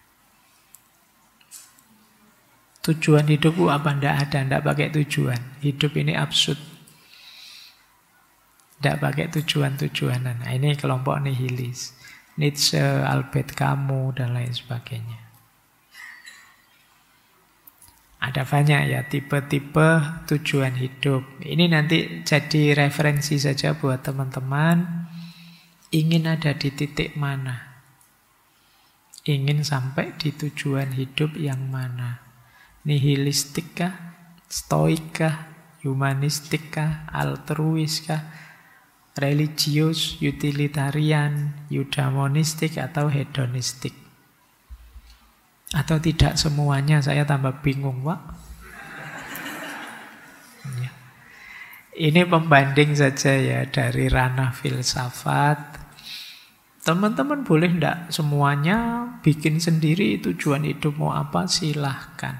Tujuan hidupku apa? Tidak ada. Tidak pakai tujuan. Hidup ini absurd. Tidak pakai tujuan-tujuanan. Nah, ini kelompok nihilis. Nietzsche, Albert Camus, dan lain sebagainya. Ada banyak ya tipe-tipe tujuan hidup. Ini nanti jadi referensi saja buat teman-teman. Ingin ada di titik mana? Ingin sampai di tujuan hidup yang mana? Nihilistik kah? Stoik kah? Humanistik kah? Altruis kah? Religius, utilitarian, eudaimonistik, atau hedonistik? Atau tidak semuanya, saya tambah bingung, Pak. Ini pembanding saja ya dari ranah filsafat. Teman-teman boleh tidak semuanya bikin sendiri tujuan hidup mau apa, silahkan.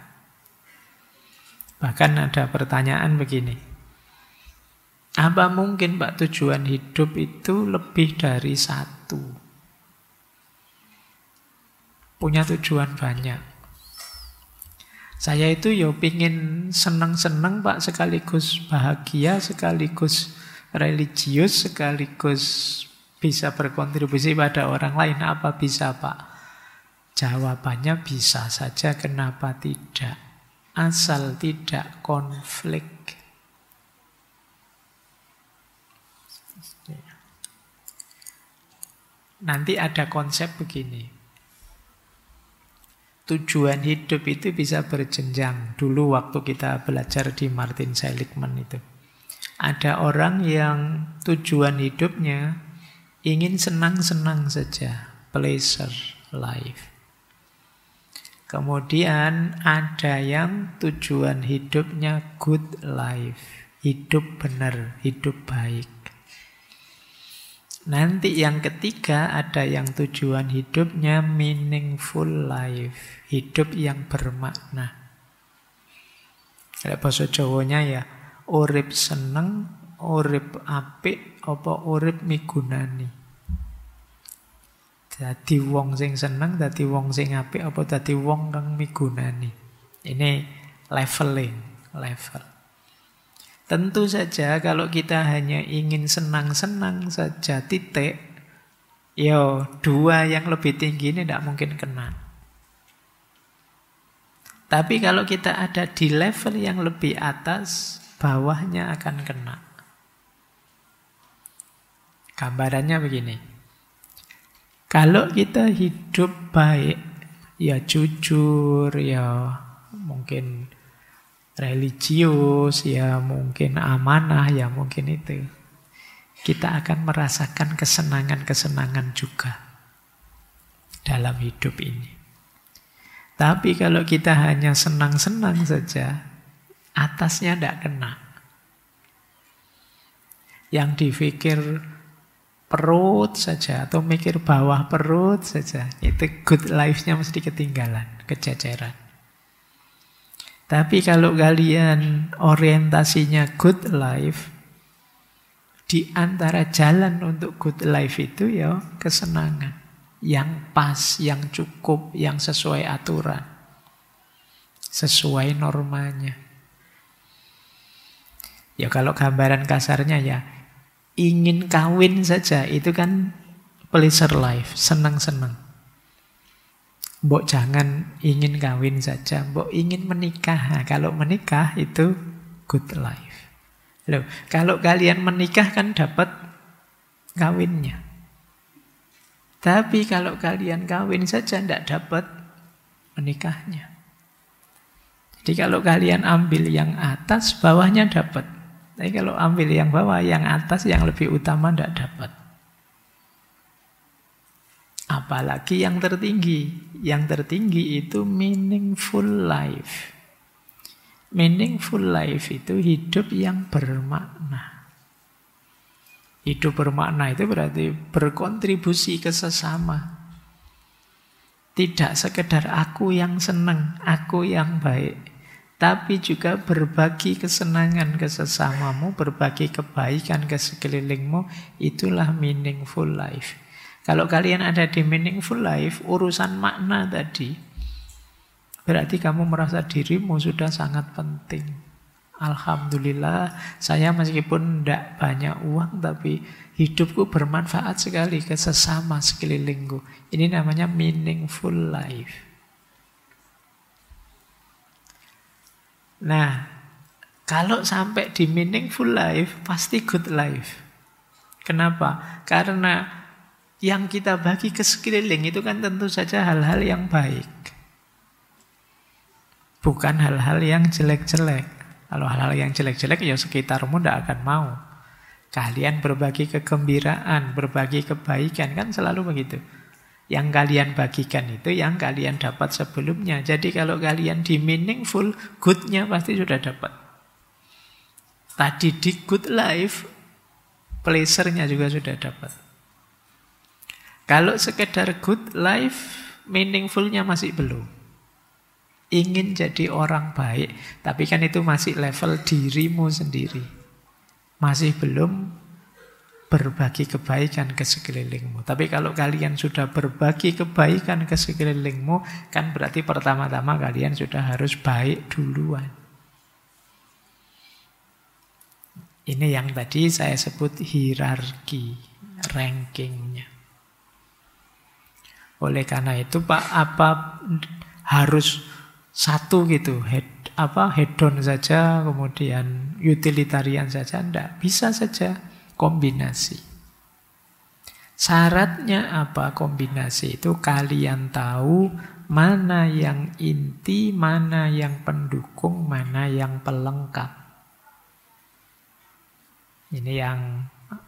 Bahkan ada pertanyaan begini. Apa mungkin Pak tujuan hidup itu lebih dari satu? Punya tujuan banyak. Saya itu ya pingin senang-senang Pak, sekaligus bahagia, sekaligus religius, sekaligus bisa berkontribusi pada orang lain. Apa bisa Pak? Jawabannya bisa saja, kenapa tidak? Asal tidak konflik. Nanti ada konsep begini. Tujuan hidup itu bisa berjenjang. Dulu waktu kita belajar di Martin Seligman itu. Ada orang yang tujuan hidupnya ingin senang-senang saja. Pleasure life. Kemudian ada yang tujuan hidupnya good life. Hidup benar, hidup baik. Nanti yang ketiga ada yang tujuan hidupnya meaningful life. Hidup yang bermakna. Kayak bahasa Jawanya ya, urip seneng, urip apik, apa urip migunani. Dadi wong sing seneng, dadi wong sing apik, apa dadi wong kang migunani. Ini level. Tentu saja kalau kita hanya ingin senang-senang saja titik, ya dua yang lebih tinggi ini tidak mungkin kena. Tapi kalau kita ada di level yang lebih atas, bawahnya akan kena. Gambarannya begini. Kalau kita hidup baik, ya jujur, ya mungkin religius, ya mungkin amanah, ya mungkin itu. Kita akan merasakan kesenangan-kesenangan juga dalam hidup ini. Tapi kalau kita hanya senang-senang saja, atasnya tidak kena. Yang dipikir perut saja atau mikir bawah perut saja, itu good life-nya mesti ketinggalan, kececeran. Tapi kalau kalian orientasinya good life, di antara jalan untuk good life itu ya kesenangan. Yang pas, yang cukup, yang sesuai aturan. Sesuai normanya. Ya kalau gambaran kasarnya ya, ingin kawin saja, itu kan pleasure life, senang-senang. Mbok jangan ingin kawin saja, mbok ingin menikah. Nah, kalau menikah itu good life. Loh, kalau kalian menikah kan dapat kawinnya. Tapi kalau kalian kawin saja tidak dapat menikahnya. Jadi kalau kalian ambil yang atas, bawahnya dapat. Tapi kalau ambil yang bawah, yang atas, yang lebih utama tidak dapat. Apalagi yang tertinggi. Yang tertinggi itu meaningful life. Meaningful life itu hidup yang bermakna. Hidup bermakna itu berarti berkontribusi ke sesama. Tidak sekedar aku yang senang, aku yang baik. Tapi juga berbagi kesenangan ke sesamamu, berbagi kebaikan ke sekelilingmu. Itulah meaningful life. Kalau kalian ada di meaningful life, urusan makna tadi, berarti kamu merasa dirimu sudah sangat penting. Alhamdulillah, saya meskipun tidak banyak uang, tapi hidupku bermanfaat sekali ke sesama sekelilingku. Ini namanya meaningful life. Nah, kalau sampai di meaningful life, pasti good life. Kenapa? Karena yang kita bagi ke sekeliling itu kan tentu saja hal-hal yang baik. Bukan hal-hal yang jelek-jelek. Kalau hal-hal yang jelek-jelek, ya sekitarmu tidak akan mau. Kalian berbagi kegembiraan, berbagi kebaikan, kan selalu begitu. Yang kalian bagikan itu yang kalian dapat sebelumnya. Jadi kalau kalian di meaningful, good-nya pasti sudah dapat. Tadi di good life, pleasure-nya juga sudah dapat. Kalau sekedar good life, meaningful-nya masih belum. Ingin jadi orang baik, tapi kan itu masih level dirimu sendiri. Masih belum berbagi kebaikan ke sekelilingmu. Tapi kalau kalian sudah berbagi kebaikan ke sekelilingmu, kan berarti pertama-tama kalian sudah harus baik duluan. Ini yang tadi saya sebut hierarki, rankingnya. Oleh karena itu Pak, apa harus satu gitu, hedon saja, kemudian utilitarian saja, enggak. Bisa saja kombinasi. Syaratnya apa kombinasi itu? Kalian tahu mana yang inti, mana yang pendukung, mana yang pelengkap. Ini yang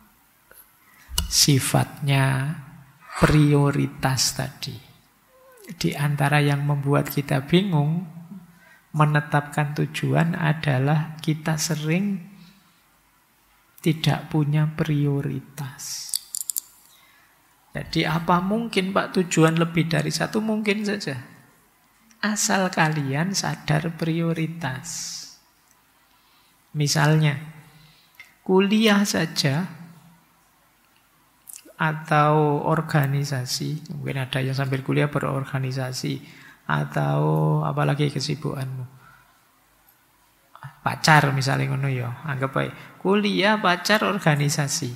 sifatnya prioritas tadi. Di antara yang membuat kita bingung menetapkan tujuan adalah kita sering tidak punya prioritas. Jadi apa mungkin Pak tujuan lebih dari satu? Mungkin saja. Asal kalian sadar prioritas. Misalnya, kuliah saja atau organisasi, mungkin ada yang sambil kuliah berorganisasi, atau apalagi kesibukanmu, pacar misalnya ngono ya, anggap baik kuliah, pacar, organisasi.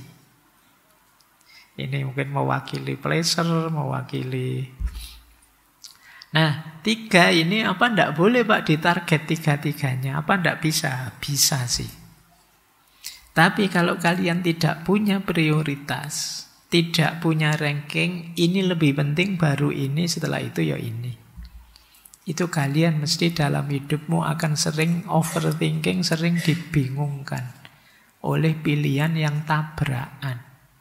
Ini mungkin mewakili pleasure, mewakili. Nah, tiga ini apa ndak boleh Pak ditarget tiga-tiganya? Apa ndak bisa? Bisa sih. Tapi kalau kalian tidak punya prioritas, tidak punya ranking, ini lebih penting, baru ini, setelah itu ya ini. Itu kalian mesti dalam hidupmu akan sering overthinking, sering dibingungkan oleh pilihan yang tabrakan.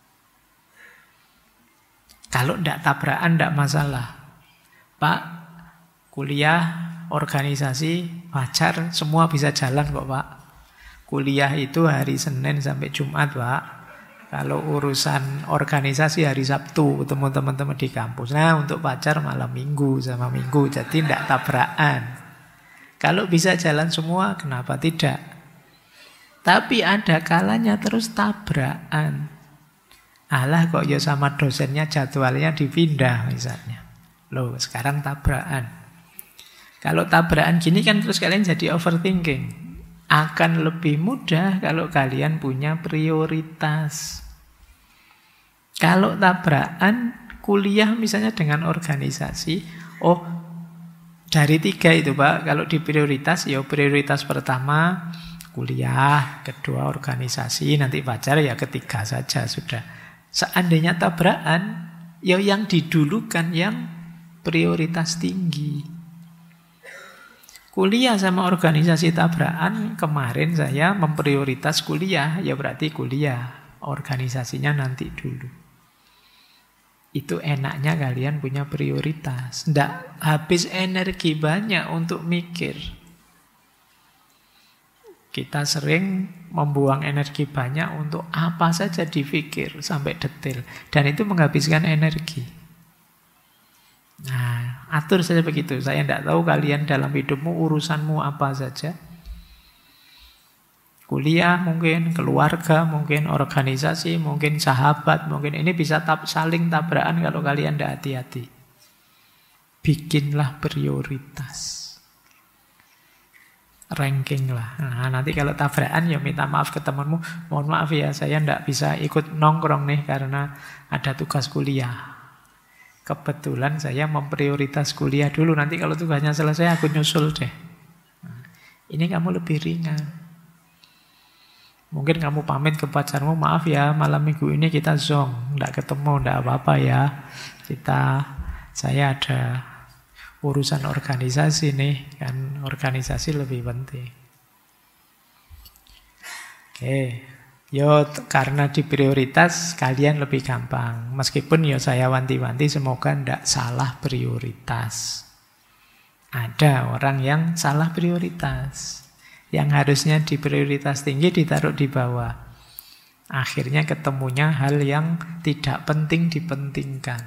Kalau tidak tabrakan, tidak masalah. Pak, kuliah, organisasi, pacar, semua bisa jalan kok Pak. Kuliah itu hari Senin sampai Jumat Pak. Kalau urusan organisasi hari Sabtu ketemu teman-teman di kampus. Nah, untuk pacar malam Minggu sama Minggu. Jadi tidak tabrakan. Kalau bisa jalan semua, kenapa tidak? Tapi ada kalanya terus tabrakan. Alah kok ya sama dosennya jadwalnya dipindah misalnya. Loh, sekarang tabrakan. Kalau tabrakan gini kan terus kalian jadi overthinking. Akan lebih mudah kalau kalian punya prioritas. Kalau tabrakan, kuliah misalnya dengan organisasi, oh dari 3 itu Pak, kalau di prioritas, ya prioritas pertama kuliah, kedua organisasi, nanti pacar ya ketiga saja sudah. Seandainya tabrakan, ya yang didulukan yang prioritas tinggi. Kuliah sama organisasi tabrakan, kemarin saya memprioritas kuliah, ya berarti kuliah, organisasinya nanti dulu. Itu enaknya kalian punya prioritas. Nggak habis energi banyak untuk mikir. Kita sering membuang energi banyak untuk apa saja dipikir sampai detail. Dan itu menghabiskan energi. Nah, atur saja begitu. Saya tidak tahu kalian dalam hidupmu urusanmu apa saja. Kuliah mungkin, keluarga mungkin, organisasi mungkin, sahabat mungkin. Ini bisa saling tabrakan kalau kalian tidak hati-hati. Bikinlah prioritas. Ranking lah. Nah, nanti kalau tabrakan ya minta maaf ke temanmu. Mohon maaf ya, saya tidak bisa ikut nongkrong nih karena ada tugas kuliah. Kebetulan saya memprioritas kuliah dulu. Nanti kalau tugasnya selesai aku nyusul deh. Nah, ini kamu lebih ringan. Mungkin kamu pamit ke pacarmu, maaf ya malam minggu ini kita zong, tidak ketemu, tidak apa-apa ya. Saya ada urusan organisasi nih, kan organisasi lebih penting. Oke. Yo, karena di prioritas kalian lebih gampang. Meskipun yo saya wanti-wanti semoga tidak salah prioritas. Ada orang yang salah prioritas. Yang harusnya di prioritas tinggi ditaruh di bawah. Akhirnya ketemunya hal yang tidak penting dipentingkan.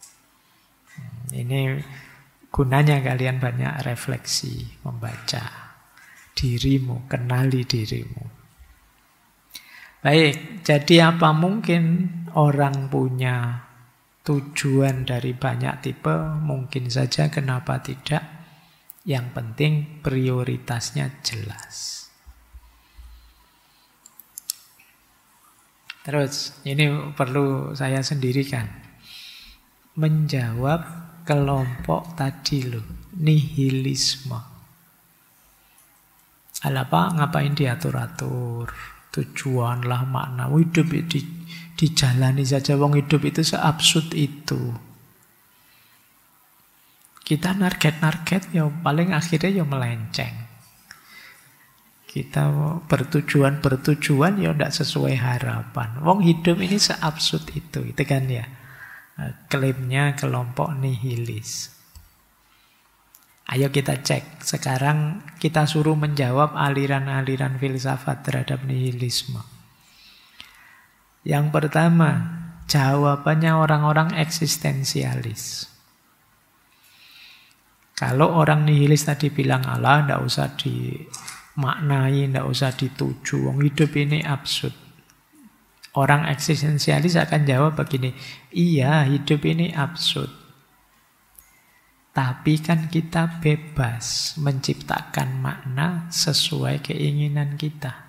Ini gunanya kalian banyak refleksi, membaca dirimu, kenali dirimu. Baik, jadi apa mungkin orang punya tujuan dari banyak tipe? Mungkin saja, kenapa tidak? Yang penting prioritasnya jelas. Terus, ini perlu saya sendirikan. Menjawab kelompok tadi loh, nihilisme. Apa? Ngapain diatur-atur? Tujuan lah, makna hidup dijalani saja. Wong hidup itu seabsurd itu. Kita narget-narget ya paling akhirnya ya melenceng. Kita bertujuan ya tidak sesuai harapan. Wong hidup ini seabsurd itu kan ya. Klaimnya kelompok nihilis. Ayo kita cek. Sekarang kita suruh menjawab aliran-aliran filsafat terhadap nihilisme. Yang pertama, jawabannya orang-orang eksistensialis. Kalau orang nihilis tadi bilang Allah, tidak usah dimaknai, tidak usah dituju. Hidup ini absurd. Orang eksistensialis akan jawab begini, iya hidup ini absurd. Tapi kan kita bebas menciptakan makna sesuai keinginan kita.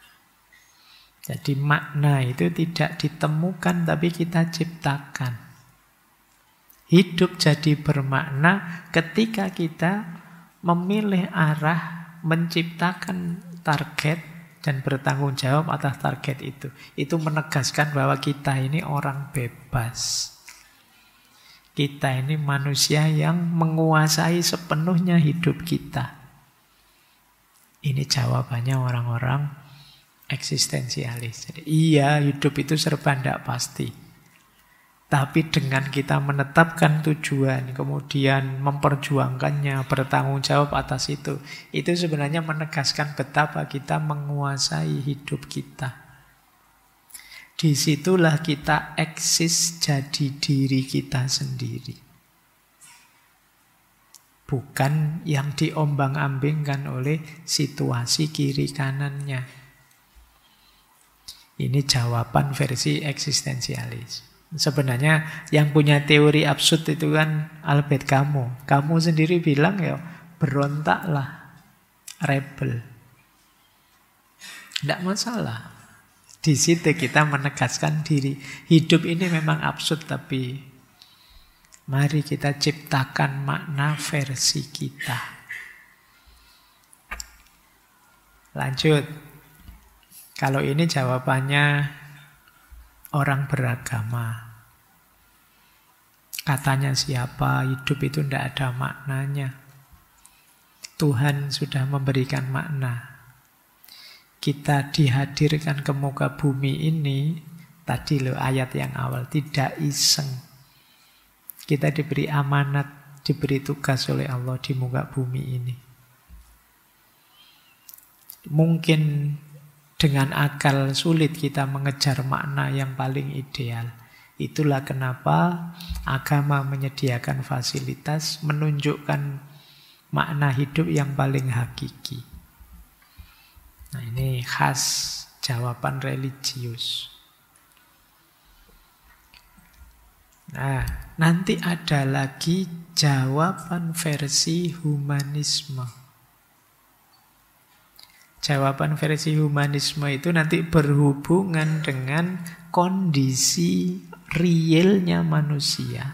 Jadi makna itu tidak ditemukan tapi kita ciptakan. Hidup jadi bermakna ketika kita memilih arah, menciptakan target dan bertanggung jawab atas target itu. Itu menegaskan bahwa kita ini orang bebas. Kita ini manusia yang menguasai sepenuhnya hidup kita. Ini jawabannya orang-orang eksistensialis. Jadi, iya, hidup itu serba tidak pasti. Tapi dengan kita menetapkan tujuan, kemudian memperjuangkannya, bertanggung jawab atas itu sebenarnya menegaskan betapa kita menguasai hidup kita. Disitulah kita eksis jadi diri kita sendiri. Bukan yang diombang-ambingkan oleh situasi kiri kanannya. Ini jawaban versi eksistensialis. Sebenarnya yang punya teori absurd itu kan Albert Camus. Camus sendiri bilang ya, berontaklah, rebel. Tidak masalah. Di situ kita menegaskan diri. Hidup ini memang absurd, tapi mari kita ciptakan makna versi kita. Lanjut. Kalau ini jawabannya orang beragama. Katanya siapa, hidup itu tidak ada maknanya. Tuhan sudah memberikan makna. Kita dihadirkan ke muka bumi ini, tadi loh ayat yang awal, tidak iseng. Kita diberi amanat, diberi tugas oleh Allah di muka bumi ini. Mungkin dengan akal sulit kita mengejar makna yang paling ideal. Itulah kenapa agama menyediakan fasilitas menunjukkan makna hidup yang paling hakiki. Nah, ini khas jawaban religius. Nah, nanti ada lagi jawaban versi humanisme. Jawaban versi humanisme itu nanti berhubungan dengan kondisi realnya manusia.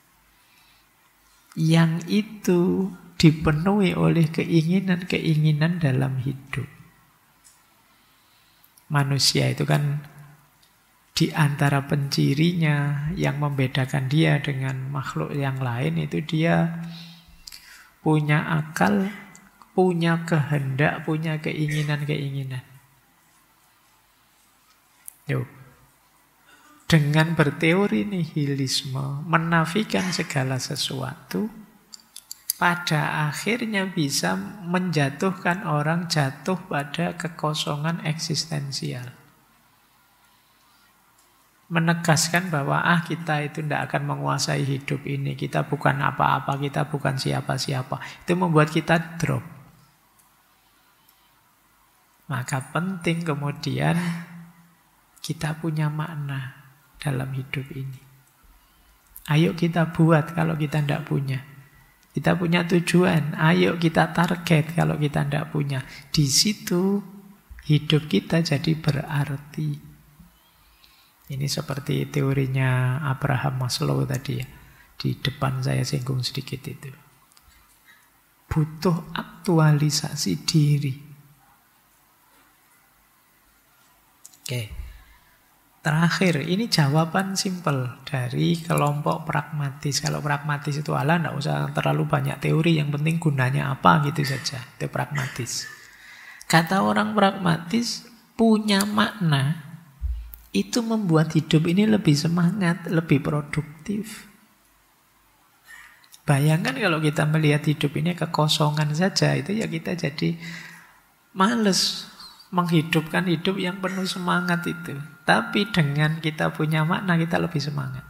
Yang itu dipenuhi oleh keinginan-keinginan dalam hidup. Manusia itu kan di antara pencirinya yang membedakan dia dengan makhluk yang lain itu dia punya akal, punya kehendak, punya keinginan-keinginan. Yuk. Dengan berteori nihilisme, menafikan segala sesuatu, pada akhirnya bisa menjatuhkan orang jatuh pada kekosongan eksistensial. Menegaskan bahwa kita itu tidak akan menguasai hidup ini. Kita bukan apa-apa, kita bukan siapa-siapa. Itu membuat kita drop. Maka penting kemudian kita punya makna dalam hidup ini. Ayo kita buat kalau kita tidak punya. Kita punya tujuan, ayo kita target kalau kita tidak punya. Di situ hidup kita jadi berarti. Ini seperti teorinya Abraham Maslow tadi ya. Di depan saya singgung sedikit itu. Butuh aktualisasi diri. Oke. Terakhir, ini jawaban simpel dari kelompok pragmatis. Kalau pragmatis itu tidak usah terlalu banyak teori, yang penting gunanya apa gitu saja. Itu pragmatis. Kata orang pragmatis, punya makna itu membuat hidup ini lebih semangat, lebih produktif. Bayangkan kalau kita melihat hidup ini kekosongan saja, itu ya kita jadi males menghidupkan hidup yang penuh semangat itu. Tapi dengan kita punya makna, kita lebih semangat.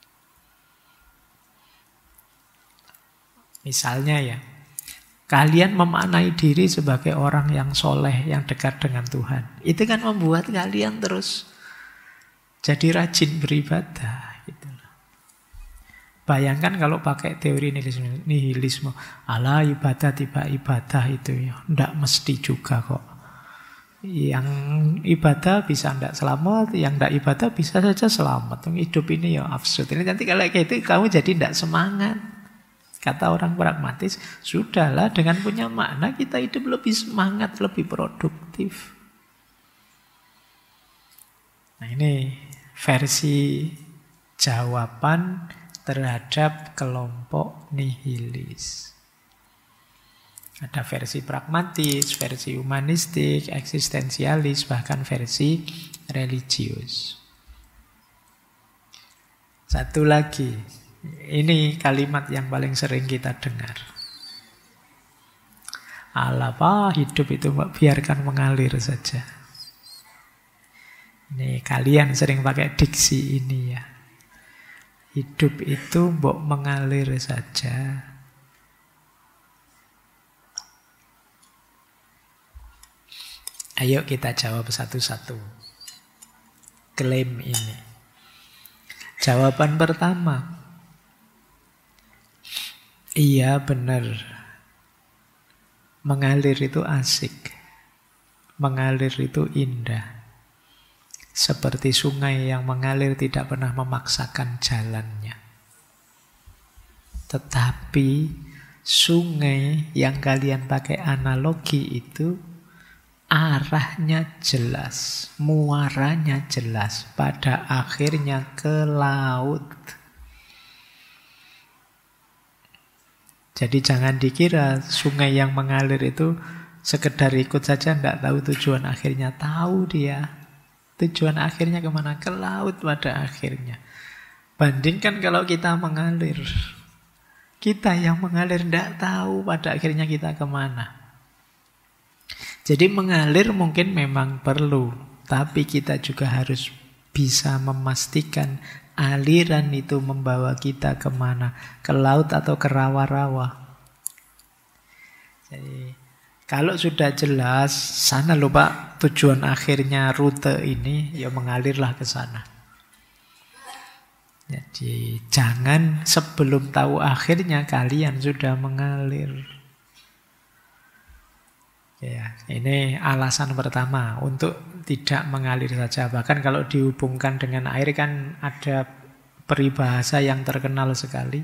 Misalnya ya, kalian memaknai diri sebagai orang yang soleh, yang dekat dengan Tuhan. Itu kan membuat kalian terus jadi rajin beribadah. Gitu. Bayangkan kalau pakai teori nihilisme. Alah, ibadah tiba ibadah itu ya. Tidak mesti juga kok. Yang ibadah bisa tidak selamat, yang tidak ibadah bisa saja selamat. Hidup ini ya absurd. Ini nanti kalau kayak itu kamu jadi tidak semangat. Kata orang pragmatis, sudahlah dengan punya makna kita hidup lebih semangat, lebih produktif. Nah ini versi jawaban terhadap kelompok nihilis. Ada versi pragmatis, versi humanistik, eksistensialis, bahkan versi religius. Satu lagi, ini kalimat yang paling sering kita dengar. Alah, hidup itu biarkan mengalir saja. Ini Nih, kalian sering pakai diksi ini ya. Hidup itu mbok mengalir saja. Ayo kita jawab satu-satu klaim ini. Jawaban pertama, iya benar. Mengalir itu asik. Mengalir itu indah. Seperti sungai yang mengalir tidak pernah memaksakan jalannya. Tetapi sungai yang kalian pakai analogi itu arahnya jelas, muaranya jelas, pada akhirnya ke laut. Jadi jangan dikira sungai yang mengalir itu sekedar ikut saja, tidak tahu tujuan akhirnya. Tahu dia. Tujuan akhirnya kemana? Ke laut pada akhirnya. Bandingkan kalau kita mengalir. Kita yang mengalir tidak tahu pada akhirnya kita kemana. Jadi mengalir mungkin memang perlu. Tapi kita juga harus bisa memastikan aliran itu membawa kita kemana. Ke laut atau ke rawa-rawa. Jadi kalau sudah jelas, sana loh Pak, tujuan akhirnya rute ini, ya mengalirlah ke sana. Jadi jangan sebelum tahu akhirnya kalian sudah mengalir. Ya, ini alasan pertama untuk tidak mengalir saja. Bahkan kalau dihubungkan dengan air kan ada peribahasa yang terkenal sekali.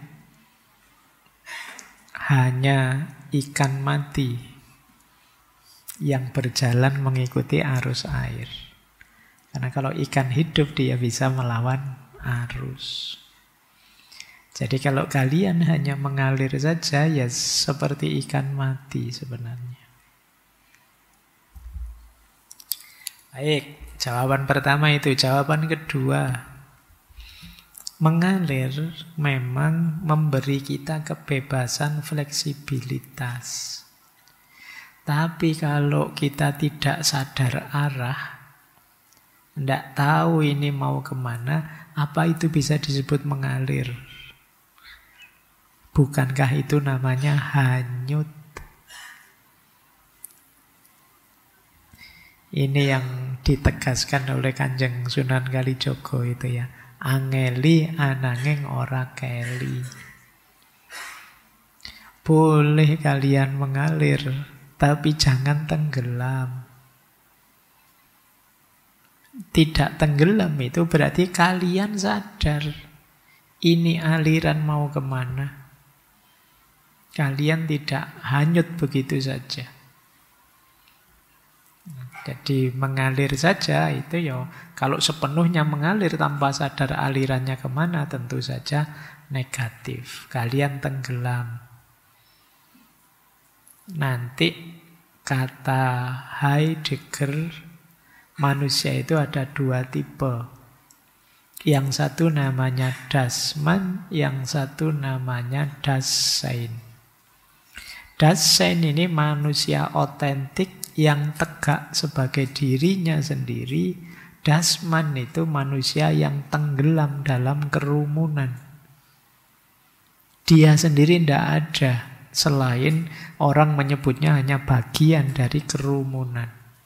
Hanya ikan mati yang berjalan mengikuti arus air. Karena kalau ikan hidup dia bisa melawan arus. Jadi kalau kalian hanya mengalir saja ya seperti ikan mati sebenarnya. Baik, jawaban pertama itu. Jawaban kedua, mengalir memang memberi kita kebebasan, fleksibilitas. Tapi kalau kita tidak sadar arah, tidak tahu ini mau kemana, apa itu bisa disebut mengalir? Bukankah itu namanya hanyut? Ini yang ditegaskan oleh Kanjeng Sunan Kalijaga itu ya. Angeli ananging ora keli. Boleh kalian mengalir, tapi jangan tenggelam. Tidak tenggelam itu berarti kalian sadar ini aliran mau kemana. Kalian tidak hanyut begitu saja. Jadi mengalir saja itu ya, kalau sepenuhnya mengalir tanpa sadar alirannya kemana, tentu saja negatif. Kalian tenggelam. Nanti kata Heidegger, manusia itu ada dua tipe. Yang satu namanya Dasman, yang satu namanya Dasein. Dasein ini manusia otentik yang tegak sebagai dirinya sendiri. Dasman itu manusia yang tenggelam dalam kerumunan. Dia sendiri tidak ada. Selain orang menyebutnya hanya bagian dari kerumunan.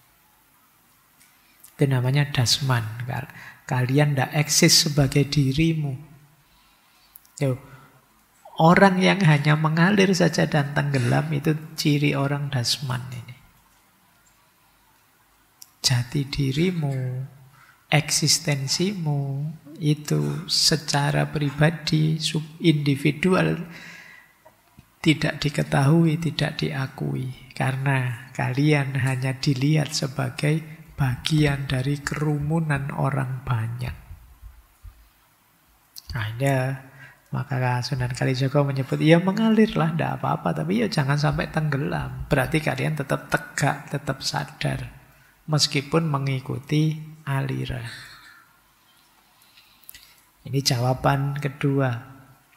Itu namanya Dasman. Kalian tidak eksis sebagai dirimu. Orang yang hanya mengalir saja dan tenggelam itu ciri orang Dasman ini. Jati dirimu, eksistensimu itu secara pribadi, individual, tidak diketahui, tidak diakui. Karena kalian hanya dilihat sebagai bagian dari kerumunan orang banyak. Nah, maka Sunan Kalijaga menyebut, ya mengalirlah, tidak apa-apa, tapi ya jangan sampai tenggelam. Berarti kalian tetap tegak, tetap sadar, meskipun mengikuti aliran. Ini jawaban kedua.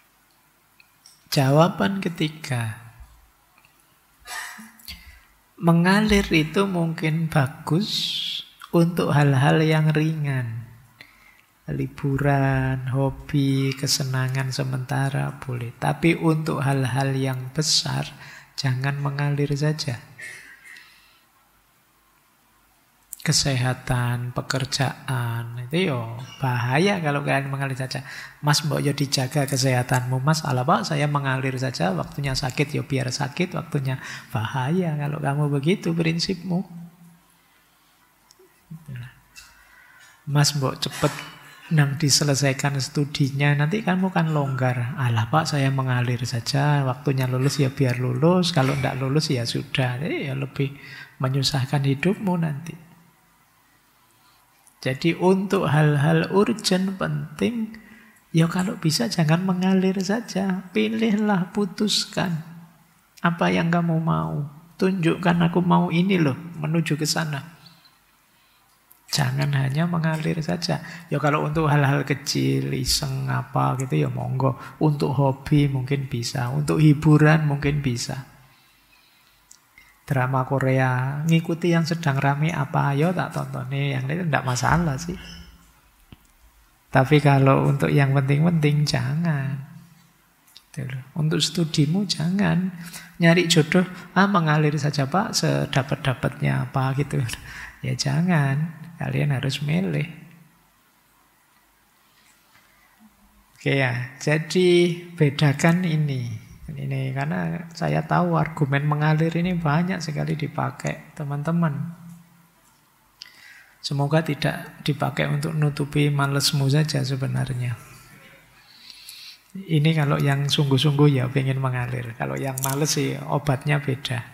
Jawaban ketiga, mengalir itu mungkin bagus untuk hal-hal yang ringan. Liburan, hobi, kesenangan sementara boleh. Tapi untuk hal-hal yang besar, jangan mengalir saja. Kesehatan, pekerjaan, itu yo bahaya kalau kalian mengalir saja. Mas, mbok yo dijaga kesehatanmu, Mas. Ala Pak, saya mengalir saja, waktunya sakit yo biar sakit, waktunya bahaya kalau kamu begitu prinsipmu. Mas, mbok cepet nang diselesaikan studinya, nanti kamu kan longgar. Alah Pak, saya mengalir saja, waktunya lulus ya biar lulus, kalau tidak lulus ya sudah. Jadi ya lebih menyusahkan hidupmu nanti. Jadi untuk hal-hal urgent penting, ya kalau bisa jangan mengalir saja. Pilihlah, putuskan apa yang kamu mau. Tunjukkan aku mau ini loh, menuju ke sana. Jangan hanya mengalir saja. Ya kalau untuk hal-hal kecil, iseng apa gitu ya monggo. Untuk hobi mungkin bisa. Untuk hiburan mungkin bisa. Drama Korea, ngikuti yang sedang rame apa, ayo tak tonton nih. Yang itu tidak masalah sih. Tapi kalau untuk yang penting-penting jangan. Gitu loh. Untuk studimu jangan. Nyari jodoh, mengalir saja Pak, sedapat-dapatnya apa gitu. Ya jangan. Kalian harus milih. Oke ya, jadi bedakan ini. Ini karena saya tahu argumen mengalir ini banyak sekali dipakai teman-teman. Semoga tidak dipakai untuk nutupi malesmu saja sebenarnya. Ini kalau yang sungguh-sungguh ya pengen mengalir. Kalau yang males sih obatnya beda.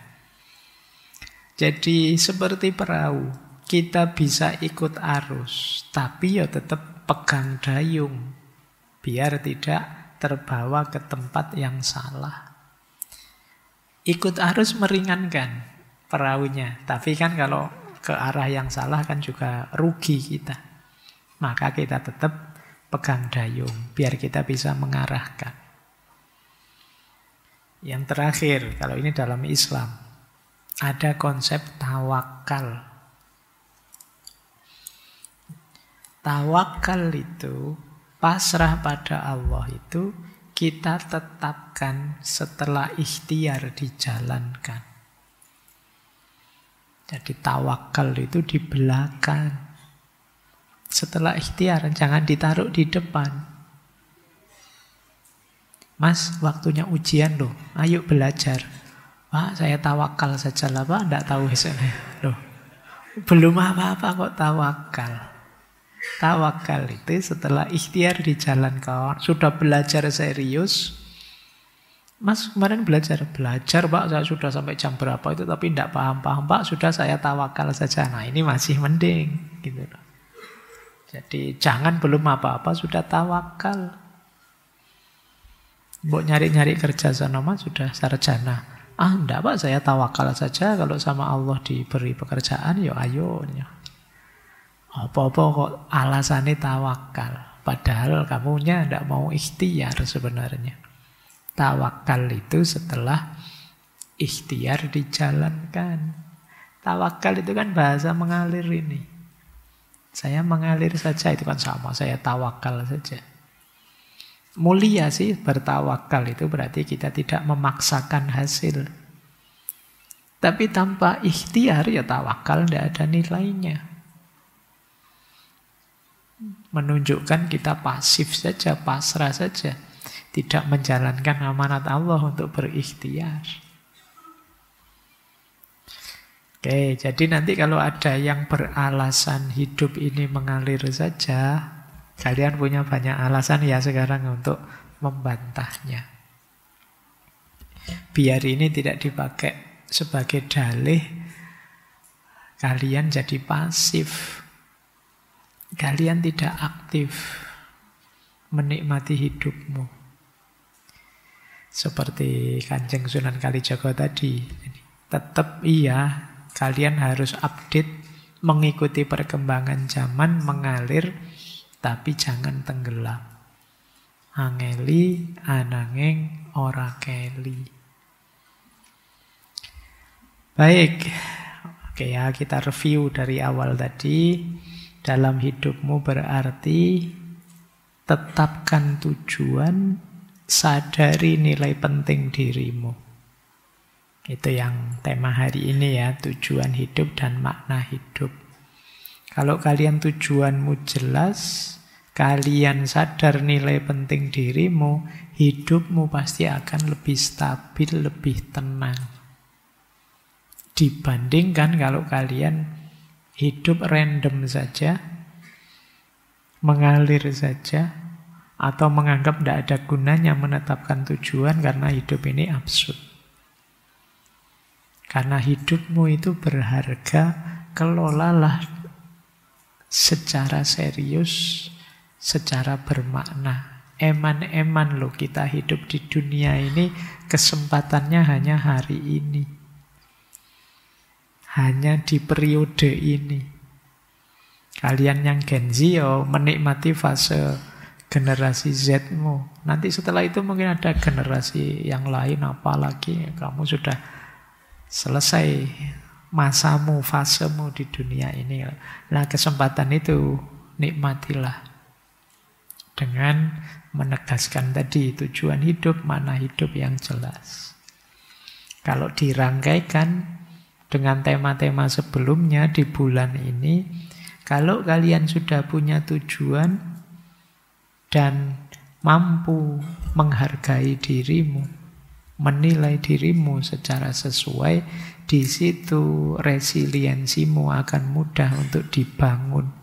Jadi seperti perahu, kita bisa ikut arus, tapi ya tetap pegang dayung biar tidak terbawa ke tempat yang salah. Ikut arus meringankan perahunya, tapi kan kalau ke arah yang salah kan juga rugi kita. Maka kita tetap pegang dayung biar kita bisa mengarahkan. Yang terakhir, kalau ini dalam Islam, ada konsep tawakal. Tawakal itu, pasrah pada Allah itu kita tetapkan setelah ikhtiar dijalankan. Jadi tawakal itu di belakang. Setelah ikhtiar, jangan ditaruh di depan. Mas, waktunya ujian loh, ayo belajar. Pak, saya tawakal saja lah Pak, tidak tahu loh. Belum apa-apa kok tawakal. Tawakal itu setelah ikhtiar dijalankan, sudah belajar serius. Mas kemarin belajar Pak, saya sudah sampai jam berapa itu tapi tidak paham-paham Pak, sudah saya tawakal saja. Nah ini masih mending gitu loh. Jadi jangan belum apa-apa sudah tawakal. Mau nyari-nyari kerja sana Mas sudah sarjana. Enggak Pak, saya tawakal saja, kalau sama Allah diberi pekerjaan ya ayo. Apa-apa kok alasannya tawakal. Padahal kamunya tidak mau ikhtiar sebenarnya. Tawakal itu setelah ikhtiar dijalankan. Tawakal itu kan bahasa mengalir ini. Saya mengalir saja, itu kan sama. Saya tawakal saja. Mulia sih bertawakal itu berarti kita tidak memaksakan hasil. Tapi tanpa ikhtiar ya tawakal tidak ada nilainya. Menunjukkan kita pasif saja, pasrah saja. Tidak menjalankan amanat Allah untuk berikhtiar. Oke, jadi nanti kalau ada yang beralasan hidup ini mengalir saja, kalian punya banyak alasan ya sekarang untuk membantahnya. Biar ini tidak dipakai sebagai dalih, kalian jadi pasif. Kalian tidak aktif menikmati hidupmu. Seperti Kanjeng Sunan Kalijaga tadi. Tetap iya, kalian harus update, mengikuti perkembangan zaman, mengalir, tapi jangan tenggelam. Angeli, ananging, ora keli. Baik. Oke ya, kita review dari awal tadi. Dalam hidupmu berarti tetapkan tujuan, sadari nilai penting dirimu. Itu yang tema hari ini ya, tujuan hidup dan makna hidup. Kalau kalian tujuanmu jelas, kalian sadar nilai penting dirimu, hidupmu pasti akan lebih stabil, lebih tenang. Dibandingkan kalau kalian hidup random saja, mengalir saja, atau menganggap tidak ada gunanya menetapkan tujuan karena hidup ini absurd. Karena hidupmu itu berharga, kelolalah secara serius, secara bermakna. Eman-eman loh kita hidup di dunia ini, kesempatannya hanya hari ini. Hanya di periode ini. Kalian yang Gen Z menikmati fase generasi Z-mu. Nanti setelah itu mungkin ada generasi yang lain, apalagi kamu sudah selesai masamu, fasemu di dunia ini. Nah, kesempatan itu nikmatilah dengan menegaskan tadi tujuan hidup, makna hidup yang jelas. Kalau dirangkaikan dengan tema-tema sebelumnya di bulan ini, kalau kalian sudah punya tujuan dan mampu menghargai dirimu, menilai dirimu secara sesuai, di situ resiliensimu akan mudah untuk dibangun.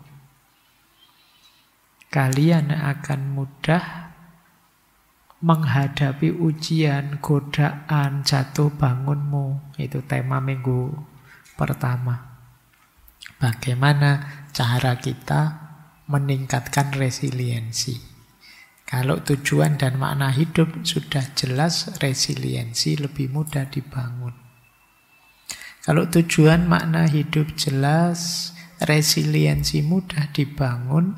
Kalian akan mudah menghadapi ujian, godaan, jatuh bangunmu. Itu tema minggu pertama. Bagaimana cara kita meningkatkan resiliensi. Kalau tujuan dan makna hidup sudah jelas, resiliensi lebih mudah dibangun. Kalau tujuan makna hidup jelas, resiliensi mudah dibangun,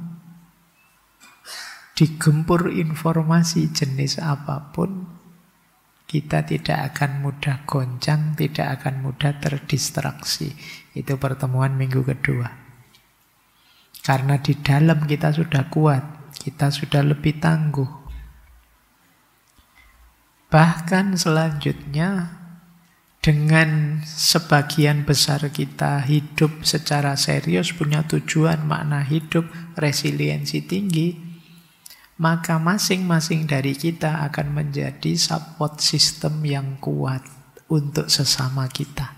digempur informasi jenis apapun, kita tidak akan mudah goncang, tidak akan mudah terdistraksi. Itu pertemuan minggu kedua. Karena di dalam kita sudah kuat, kita sudah lebih tangguh. Bahkan selanjutnya, dengan sebagian besar kita hidup secara serius, punya tujuan, makna hidup, resiliensi tinggi, maka masing-masing dari kita akan menjadi support system yang kuat untuk sesama kita.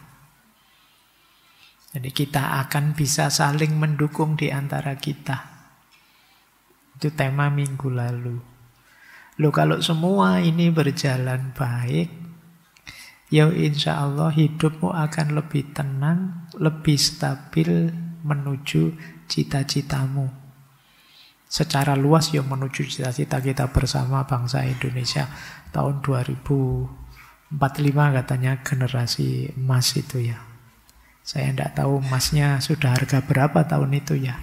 Jadi kita akan bisa saling mendukung di antara kita. Itu tema minggu lalu. Loh, kalau semua ini berjalan baik, ya insya Allah hidupmu akan lebih tenang, lebih stabil menuju cita-citamu. Secara luas ya menuju cita-cita kita bersama bangsa Indonesia tahun 2045 katanya generasi emas itu ya. Saya tidak tahu emasnya sudah harga berapa tahun itu ya.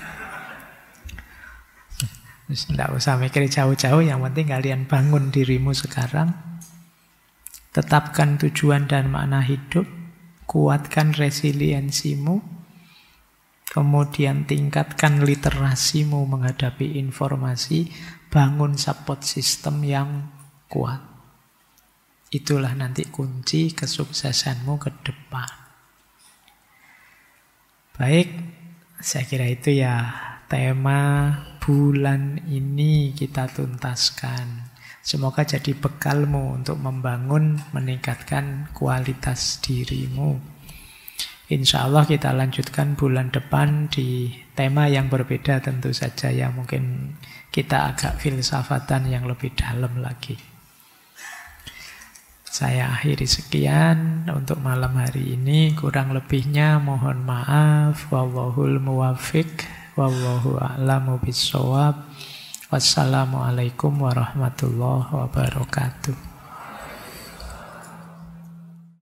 Tidak usah mikir jauh-jauh, yang penting kalian bangun dirimu sekarang. Tetapkan tujuan dan makna hidup, kuatkan resiliensimu, kemudian tingkatkan literasimu menghadapi informasi, bangun support system yang kuat. Itulah nanti kunci kesuksesanmu ke depan. Baik, saya kira itu ya tema bulan ini kita tuntaskan. Semoga jadi bekalmu untuk membangun, meningkatkan kualitas dirimu. Insya Allah kita lanjutkan bulan depan di tema yang berbeda tentu saja, ya mungkin kita agak filsafatan yang lebih dalam lagi. Saya akhiri sekian untuk malam hari ini. Kurang lebihnya mohon maaf. Wallahul muwaffiq, wallahu a'lamu bissawab. Wassalamualaikum warahmatullahi wabarakatuh.